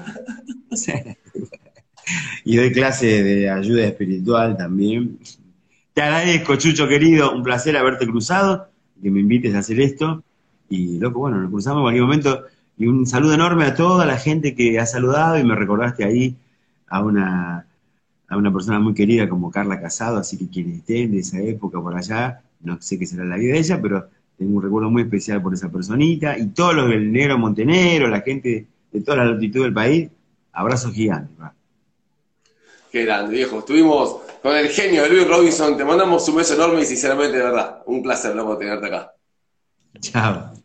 doy clase de ayuda espiritual también. Te agradezco, Chucho querido, un placer haberte cruzado, que me invites a hacer esto. Y loco, bueno, nos cruzamos en cualquier momento. Y un saludo enorme a toda la gente que ha saludado, y me recordaste ahí a una persona muy querida como Carla Casado, así que quienes estén de esa época por allá, no sé qué será la vida de ella, pero tengo un recuerdo muy especial por esa personita, y todos los del Negro Montenegro, la gente de toda la latitud del país, abrazos gigantes. ¿Va? Qué grande, viejo. Estuvimos con el genio de Luis Robinson. Te mandamos un beso enorme y sinceramente, de verdad, un placer, loco, tenerte acá. Chao.